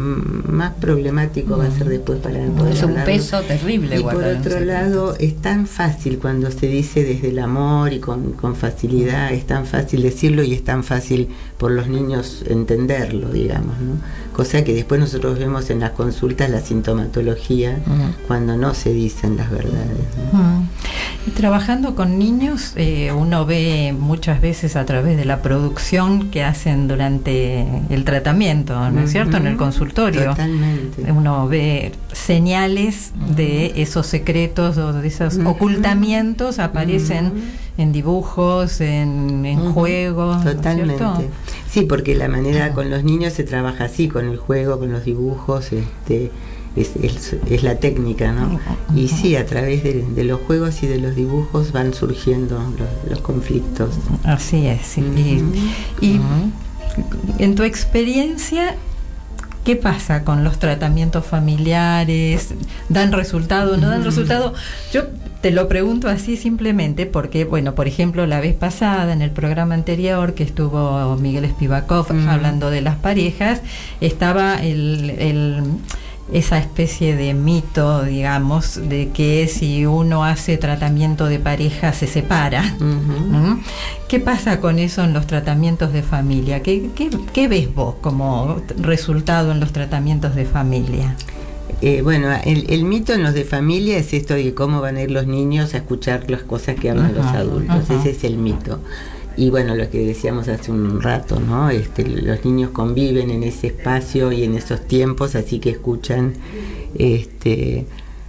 más problemático va a ser después para poder es un hablarlo. Peso terrible. Y por otro lado, es tan fácil cuando se dice desde el amor y con, con facilidad, es tan fácil decirlo y es tan fácil por los niños entenderlo, digamos, ¿no? Cosa que después nosotros vemos en las consultas la sintomatología uh-huh. cuando no se dicen las verdades, ¿no? Uh-huh. Y trabajando con niños, eh, uno ve muchas veces a través de la producción que hacen durante el tratamiento, ¿no es uh-huh. cierto? En el consultorio. Totalmente. Uno ve señales uh-huh. de esos secretos o de esos uh-huh. ocultamientos, aparecen uh-huh. en dibujos, en, en uh-huh. juegos. Totalmente. ¿Cierto? Sí, porque la manera uh-huh. con los niños se trabaja así, con el juego, con los dibujos, este... Es, es, es la técnica, ¿no? Uh-huh. Y sí, a través de, de los juegos y de los dibujos van surgiendo los, los conflictos. Así es. Sí. Uh-huh. Y, y uh-huh. en tu experiencia, ¿qué pasa con los tratamientos familiares? ¿Dan resultado o no dan resultado? Yo te lo pregunto así simplemente porque, bueno, por ejemplo, la vez pasada, en el programa anterior que estuvo Miguel Spivakov uh-huh. hablando de las parejas, estaba el... el esa especie de mito, digamos, de que si uno hace tratamiento de pareja se separa. Uh-huh. ¿Mm? ¿Qué pasa con eso en los tratamientos de familia? ¿Qué, qué, qué ves vos como resultado en los tratamientos de familia? Eh, bueno, el, el mito en los de familia es esto de cómo van a ir los niños a escuchar las cosas que hablan uh-huh. los adultos. Uh-huh. Ese es el mito. Y bueno, lo que decíamos hace un rato, ¿no? Este, los niños conviven en ese espacio y en esos tiempos, así que escuchan. Este,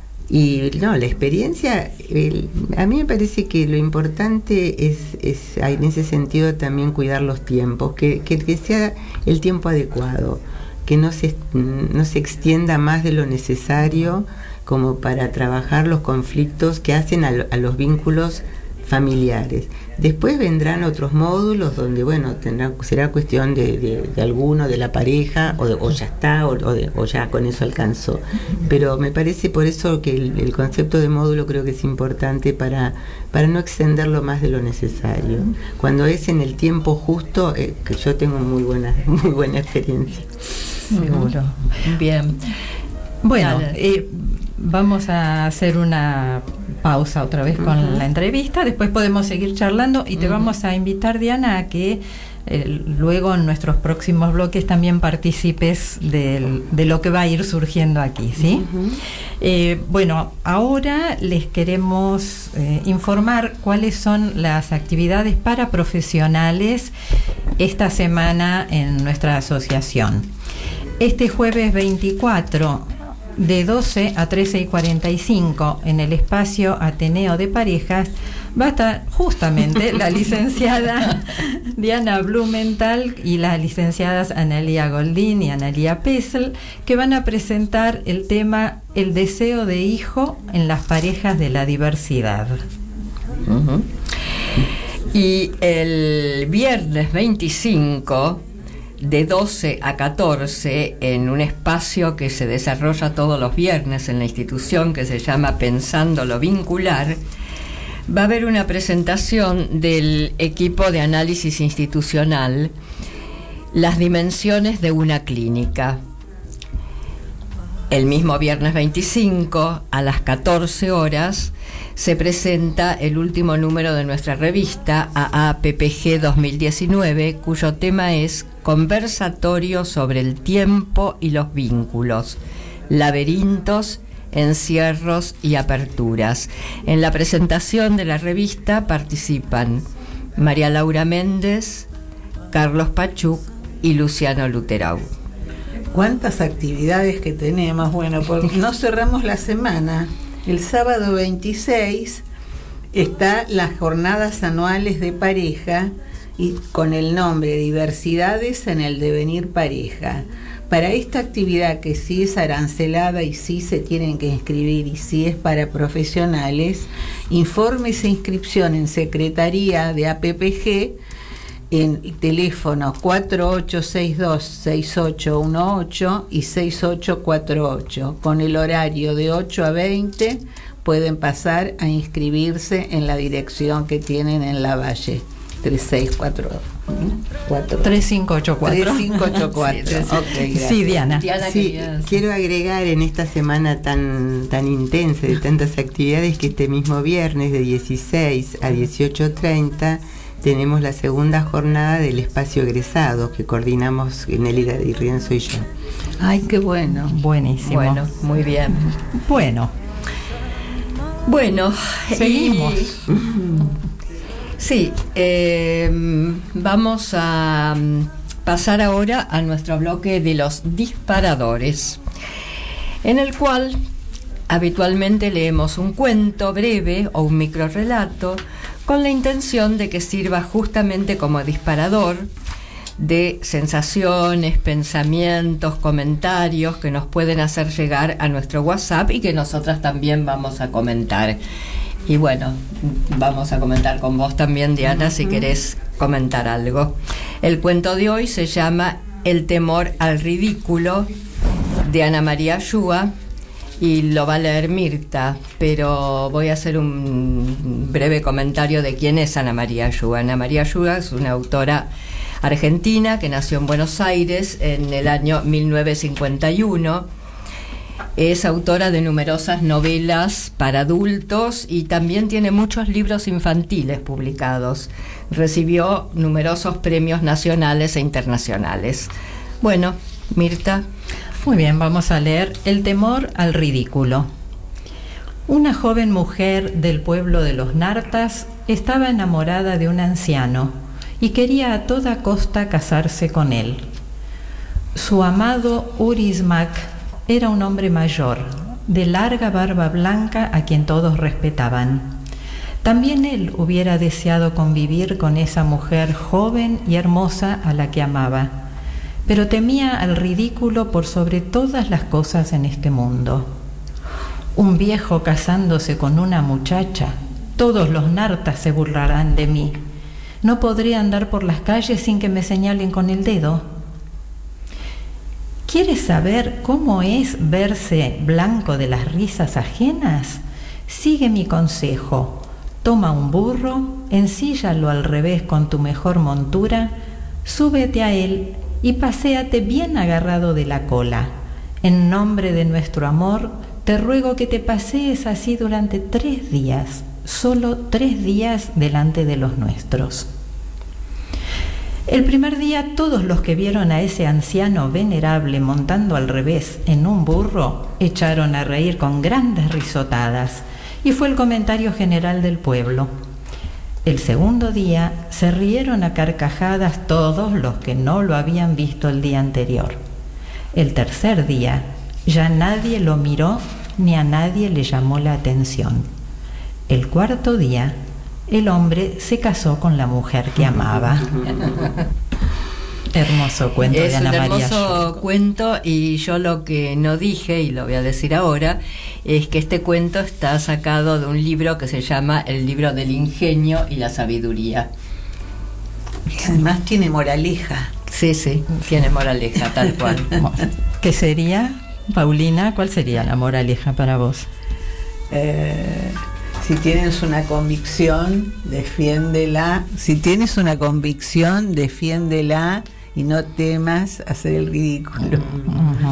y no, la experiencia, el, a mí me parece que lo importante es, es en ese sentido también cuidar los tiempos, que, que, que sea el tiempo adecuado, que no se, no se extienda más de lo necesario como para trabajar los conflictos que hacen a, a los vínculos familiares. Después vendrán otros módulos donde, bueno, tendrá, será cuestión de, de, de alguno, de la pareja, o, de, o ya está, o, o, de, o ya con eso alcanzó. Pero me parece por eso que el, el concepto de módulo creo que es importante para, para no extenderlo más de lo necesario. Cuando es en el tiempo justo, eh, que yo tengo muy buena, muy buena experiencia. Seguro. Bien. Bueno, eh, vamos a hacer una pausa otra vez con uh-huh. la entrevista, después podemos seguir charlando y te uh-huh. vamos a invitar, Diana, a que eh, luego en nuestros próximos bloques también participes de, de lo que va a ir surgiendo aquí, ¿sí? Uh-huh. Eh, bueno, ahora les queremos eh, informar cuáles son las actividades para profesionales esta semana en nuestra asociación. Este jueves veinticuatro, de doce a trece y cuarenta y cinco, en el espacio Ateneo de Parejas, va a estar justamente la licenciada Diana Blumenthal y las licenciadas Analía Goldín y Analía Pessl, que van a presentar el tema El deseo de hijo en las parejas de la diversidad. Uh-huh. Y el viernes veinticinco, de doce a catorce, en un espacio que se desarrolla todos los viernes en la institución, que se llama Pensando lo Vincular, va a haber una presentación del equipo de análisis institucional, Las dimensiones de una clínica. El mismo viernes veinticinco, a las catorce horas, se presenta el último número de nuestra revista, A A P P G dos mil diecinueve, cuyo tema es Conversatorio sobre el tiempo y los vínculos, laberintos, encierros y aperturas. En la presentación de la revista participan María Laura Méndez, Carlos Pachuc y Luciano Luterau. ¿Cuántas actividades que tenemos? Bueno, porque no cerramos la semana. El sábado veintiséis está las jornadas anuales de pareja y con el nombre Diversidades en el devenir pareja. Para esta actividad, que sí es arancelada y sí se tienen que inscribir y sí es para profesionales, informes e inscripción en Secretaría de A P P G en teléfono cuatro ocho seis dos, seis ocho uno ocho y seis ocho cuatro ocho. Con el horario de ocho a veinte pueden pasar a inscribirse en la dirección que tienen en Lavalle. tres seis cuatro cuatro tres cinco ocho cuatro. tres cinco ocho cuatro. Sí, okay, sí, Diana. Diana sí, quiero agregar en esta semana tan, tan intensa de tantas actividades que este mismo viernes de dieciséis a dieciocho treinta tenemos la segunda jornada del espacio egresado que coordinamos Nelida Di Rienzo y yo. Ay, qué bueno. Buenísimo. Bueno, muy bien. Bueno. Bueno, seguimos. Y, sí, eh, vamos a pasar ahora a nuestro bloque de los disparadores, en el cual habitualmente leemos un cuento breve o un microrrelato con la intención de que sirva justamente como disparador de sensaciones, pensamientos, comentarios que nos pueden hacer llegar a nuestro WhatsApp y que nosotras también vamos a comentar. Y bueno, vamos a comentar con vos también, Diana, uh-huh. si querés comentar algo. El cuento de hoy se llama El temor al ridículo, de Ana María Ayúa, y lo va a leer Mirta, pero voy a hacer un breve comentario de quién es Ana María Ayúa. Ana María Ayúa es una autora argentina que nació en Buenos Aires en el año mil novecientos cincuenta y uno. Es autora de numerosas novelas para adultos y también tiene muchos libros infantiles publicados. Recibió numerosos premios nacionales e internacionales. Bueno, Mirta. Muy bien, vamos a leer El temor al ridículo. Una joven mujer del pueblo de los Nartas estaba enamorada de un anciano y quería a toda costa casarse con él. Su amado Urismac era un hombre mayor, de larga barba blanca a quien todos respetaban. También él hubiera deseado convivir con esa mujer joven y hermosa a la que amaba, pero temía al ridículo por sobre todas las cosas en este mundo. Un viejo casándose con una muchacha, todos los nartas se burlarán de mí. No podré andar por las calles sin que me señalen con el dedo. ¿Quieres saber cómo es verse blanco de las risas ajenas? Sigue mi consejo. Toma un burro, ensíllalo al revés con tu mejor montura, súbete a él y paséate bien agarrado de la cola. En nombre de nuestro amor, te ruego que te pasees así durante tres días, solo tres días delante de los nuestros. El primer día, todos los que vieron a ese anciano venerable montando al revés en un burro echaron a reír con grandes risotadas, y fue el comentario general del pueblo. El segundo día se rieron a carcajadas todos los que no lo habían visto el día anterior. El tercer día ya nadie lo miró ni a nadie le llamó la atención. El cuarto día el hombre se casó con la mujer que amaba. Hermoso cuento de Ana María. Es un hermoso cuento, y yo lo que no dije, y lo voy a decir ahora, es que este cuento está sacado de un libro que se llama El libro del ingenio y la sabiduría. Además tiene moraleja. Sí, sí, tiene moraleja, tal cual. ¿Qué sería, Paulina? ¿Cuál sería la moraleja para vos? Eh... Si tienes una convicción, defiéndela. Si tienes una convicción, defiéndela y no temas hacer el ridículo. Uh-huh.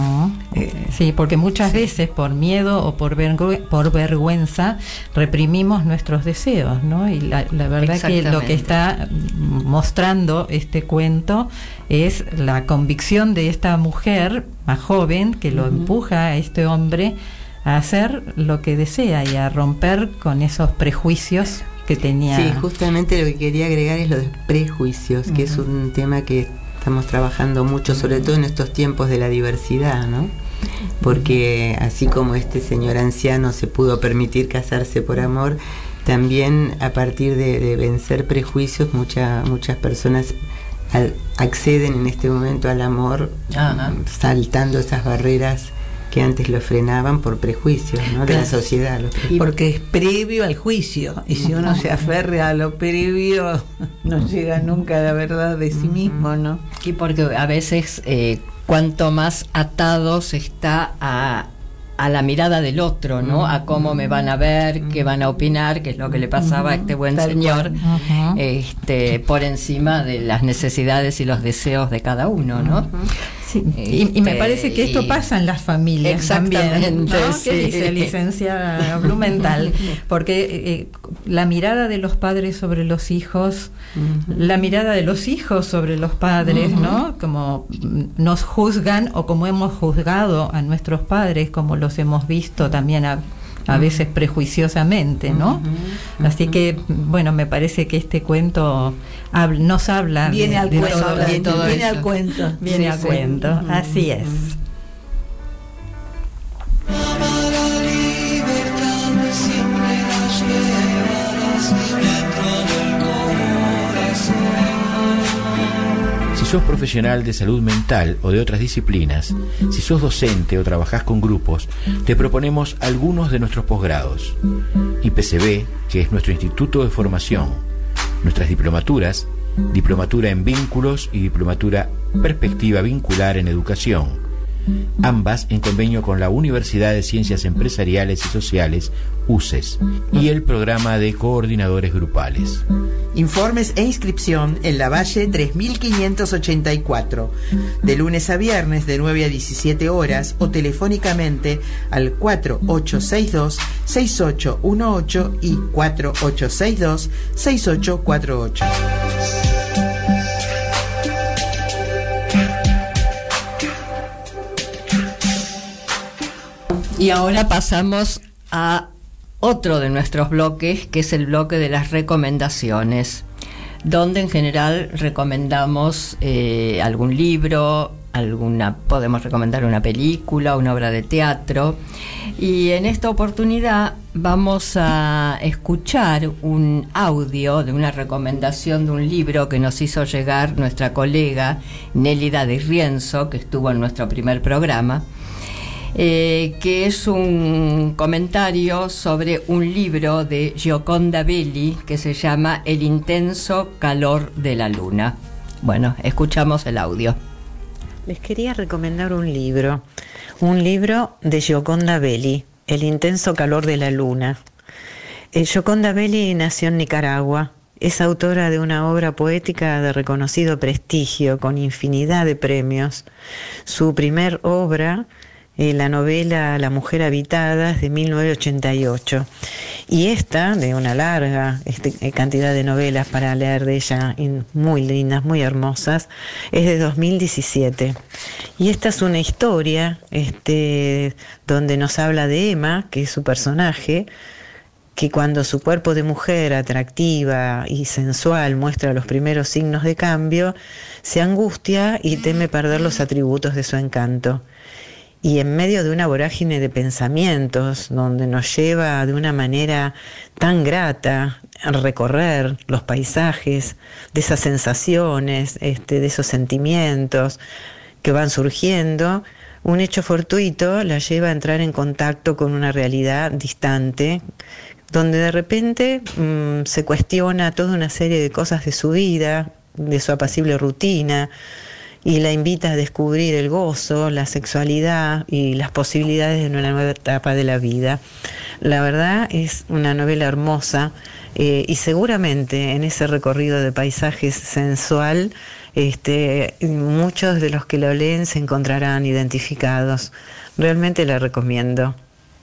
Eh, sí, porque muchas sí. veces por miedo o por, vergü- por vergüenza reprimimos nuestros deseos, ¿no? Y la, la verdad que lo que está mostrando este cuento es la convicción de esta mujer más joven que lo uh-huh. empuja a este hombre a hacer lo que desea y a romper con esos prejuicios que tenía. Sí, justamente lo que quería agregar es lo de prejuicios, uh-huh. que es un tema que estamos trabajando mucho, sobre todo en estos tiempos de la diversidad, ¿no? Porque así como este señor anciano se pudo permitir casarse por amor, también a partir de, de vencer prejuicios, mucha, muchas personas al, acceden en este momento al amor, Ajá. saltando esas barreras que antes lo frenaban por prejuicios, ¿no? De la sociedad. Porque es previo al juicio, y si uno se aferra a lo previo, no llega nunca a la verdad de sí mismo, ¿no? Y porque a veces eh, cuanto más atados está a, a la mirada del otro, ¿no? A cómo me van a ver, qué van a opinar, que es lo que le pasaba a este buen Tal señor, uh-huh. este, por encima de las necesidades y los deseos de cada uno, ¿no? Uh-huh. Sí, y, y me parece que esto pasa en las familias también, ¿no? Sí. ¿Qué dice licenciada Blumenthal? Porque eh, la mirada de los padres sobre los hijos, uh-huh. la mirada de los hijos sobre los padres, uh-huh. ¿no? Como nos juzgan o como hemos juzgado a nuestros padres, como los hemos visto también a a veces prejuiciosamente, ¿no? Uh-huh, uh-huh. Así que, bueno, me parece que este cuento hab- nos habla viene de, al de cuento, todo, viene, todo viene eso. al cuento, viene sí, al sí. cuento, uh-huh. así es. Si sos profesional de salud mental o de otras disciplinas, si sos docente o trabajás con grupos, te proponemos algunos de nuestros posgrados. I P C B, que es nuestro instituto de formación, nuestras diplomaturas, diplomatura en vínculos y diplomatura perspectiva vincular en educación, ambas en convenio con la Universidad de Ciencias Empresariales y Sociales, U C E S, y el programa de coordinadores grupales. Informes e inscripción en La Valle tres mil quinientos ochenta y cuatro, de lunes a viernes de nueve a diecisiete horas o telefónicamente al cuatro ocho seis dos, seis ocho uno ocho y cuatro ocho seis dos, seis ocho cuatro ocho. Y ahora pasamos a otro de nuestros bloques, que es el bloque de las recomendaciones, donde en general recomendamos eh, algún libro, alguna, podemos recomendar una película, una obra de teatro. Y en esta oportunidad vamos a escuchar un audio de una recomendación de un libro que nos hizo llegar nuestra colega Nélida de Rienzo, que estuvo en nuestro primer programa. Eh, que es un comentario sobre un libro de Gioconda Belli que se llama El intenso calor de la luna. Bueno, escuchamos el audio. Les quería recomendar un libro, un libro de Gioconda Belli, El intenso calor de la luna. Eh, Gioconda Belli nació en Nicaragua. Es autora de una obra poética de reconocido prestigio, con infinidad de premios. Su primer obra, Eh, la novela La mujer habitada, es de mil novecientos ochenta y ocho, y esta, de una larga este, cantidad de novelas para leer de ella, muy lindas, muy hermosas, es de dos mil diecisiete, y esta es una historia este, donde nos habla de Emma, que es su personaje, que cuando su cuerpo de mujer atractiva y sensual muestra los primeros signos de cambio, se angustia y teme perder los atributos de su encanto. Y en medio de una vorágine de pensamientos, donde nos lleva de una manera tan grata a recorrer los paisajes, de esas sensaciones, este, de esos sentimientos que van surgiendo, un hecho fortuito la lleva a entrar en contacto con una realidad distante, donde de repente mmm, se cuestiona toda una serie de cosas de su vida, de su apacible rutina, y la invita a descubrir el gozo, la sexualidad y las posibilidades de una nueva etapa de la vida. La verdad es una novela hermosa, eh, y seguramente en ese recorrido de paisajes sensual Este, muchos de los que lo leen se encontrarán identificados. Realmente la recomiendo.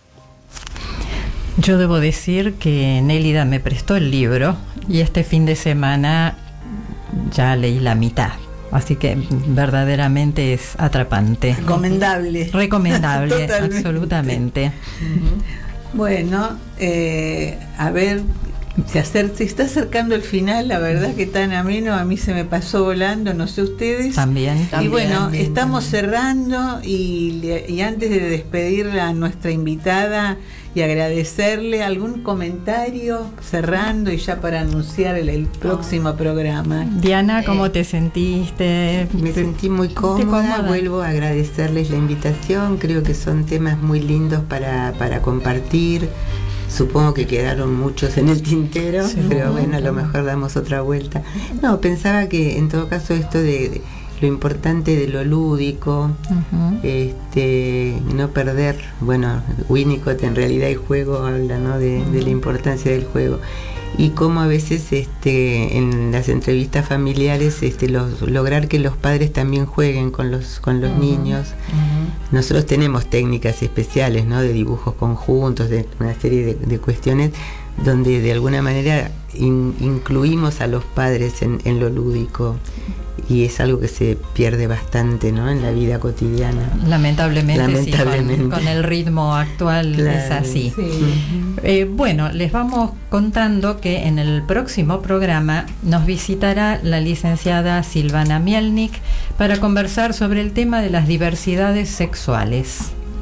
Yo debo decir que Nélida me prestó el libro y este fin de semana ya leí la mitad. Así que verdaderamente es atrapante. Recomendable. Recomendable, absolutamente. Uh-huh. Bueno, eh, a ver, se, acer- se está acercando el final, la verdad que tan ameno, a mí se me pasó volando, no sé ustedes. También. Y también, bueno, también, estamos también. cerrando y, y antes de despedir a nuestra invitada y agradecerle, algún comentario cerrando y ya para anunciar el, el próximo programa. Diana, ¿cómo te sentiste? Me sentí muy cómoda, cómoda? Vuelvo a agradecerles la invitación, creo que son temas muy lindos para, para compartir. Supongo que quedaron muchos en el tintero, sí, pero bueno, a lo mejor damos otra vuelta. No, pensaba que en todo caso esto de, de lo importante de lo lúdico, uh-huh. este, no perder, bueno, Winnicott en realidad el juego habla, ¿no?, de, de la importancia del juego. Y cómo a veces este, en las entrevistas familiares este, los, lograr que los padres también jueguen con los, con los uh-huh. niños. Uh-huh. Nosotros tenemos técnicas especiales, ¿no?, de dibujos conjuntos, de una serie de, de cuestiones donde de alguna manera in, incluimos a los padres en, en lo lúdico. Y es algo que se pierde bastante, ¿no?, en la vida cotidiana. Lamentablemente, Lamentablemente. Sí, con, con el ritmo actual, claro, es así. Sí. Eh, bueno, les vamos contando que en el próximo programa nos visitará la licenciada Silvana Mielnik para conversar sobre el tema de las diversidades sexuales.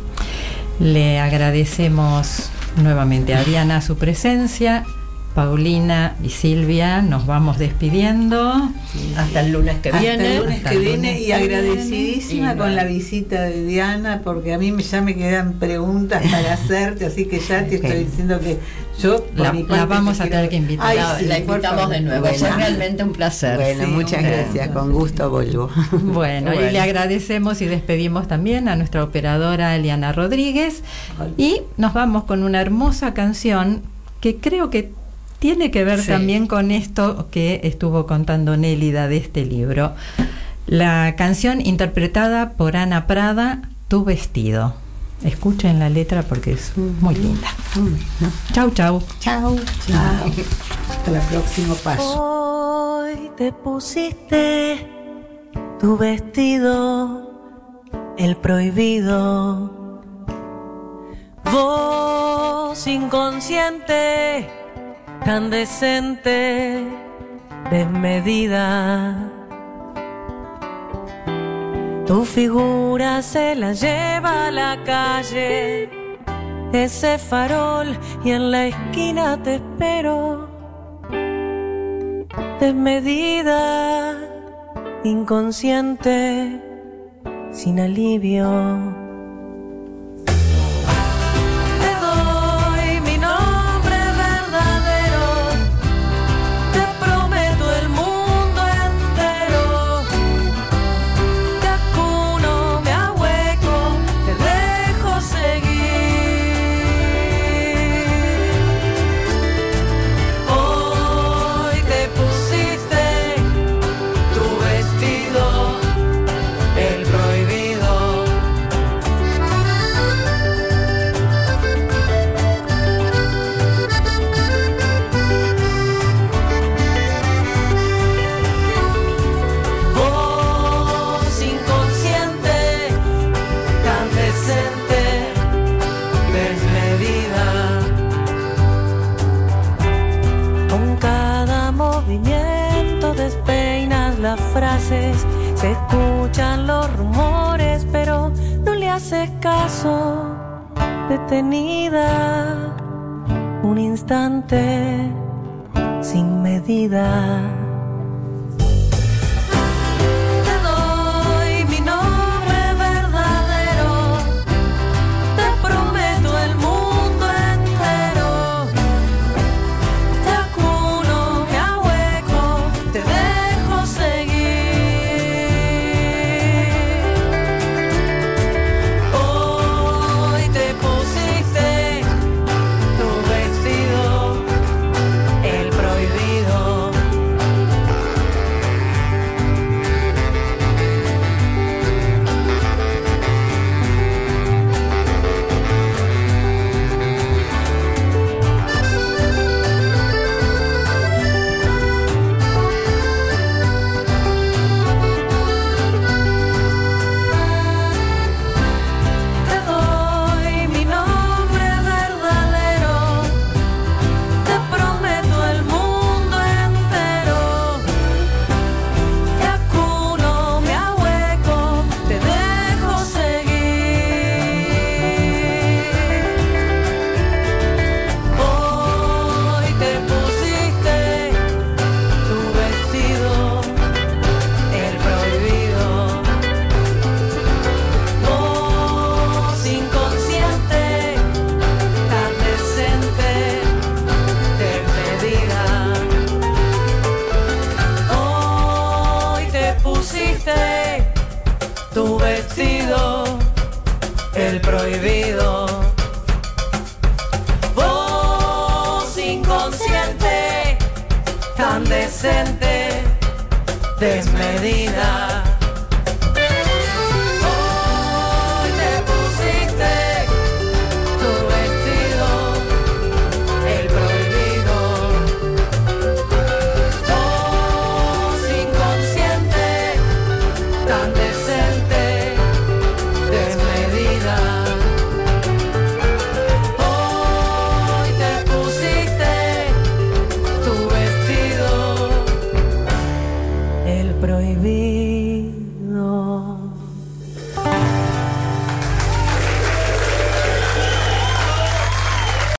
Le agradecemos nuevamente a Diana su presencia. Paulina y Silvia, nos vamos despidiendo. Hasta el lunes que Hasta viene. el lunes Hasta que el viene lunes y agradecidísima y con no. la visita de Diana, porque a mí me, ya me quedan preguntas para hacerte, así que ya te estoy diciendo que yo por la, mi parte la vamos a quiero... tener que invitar. Ay, la, sí, la invitamos de nuevo. Bueno. Fue realmente un placer. Bueno, Sí, muchas bueno. gracias, con gusto vuelvo. Bueno, Bueno. y le agradecemos y despedimos también a nuestra operadora Eliana Rodríguez. Y nos vamos con una hermosa canción que creo que tiene que ver sí. también con esto que estuvo contando Nélida de este libro. La canción interpretada por Ana Prada, Tu vestido. Escuchen la letra porque es muy linda. Chau, chau. Chau, chau. Hasta el próximo paso. Hoy te pusiste tu vestido, el prohibido. Vos inconsciente, tan decente, desmedida. Tu figura se la lleva a la calle, ese farol, y en la esquina te espero. Desmedida, inconsciente, sin alivio. Frases, se escuchan los rumores, pero no le haces caso. Detenida, un instante, sin medida. prohibido. Voz inconsciente, tan decente, desmedida. Hoy te pusiste tu vestido, el prohibido. Voz inconsciente, tan decente, desmedida. Hoy te pusiste tu vestido, el prohibido.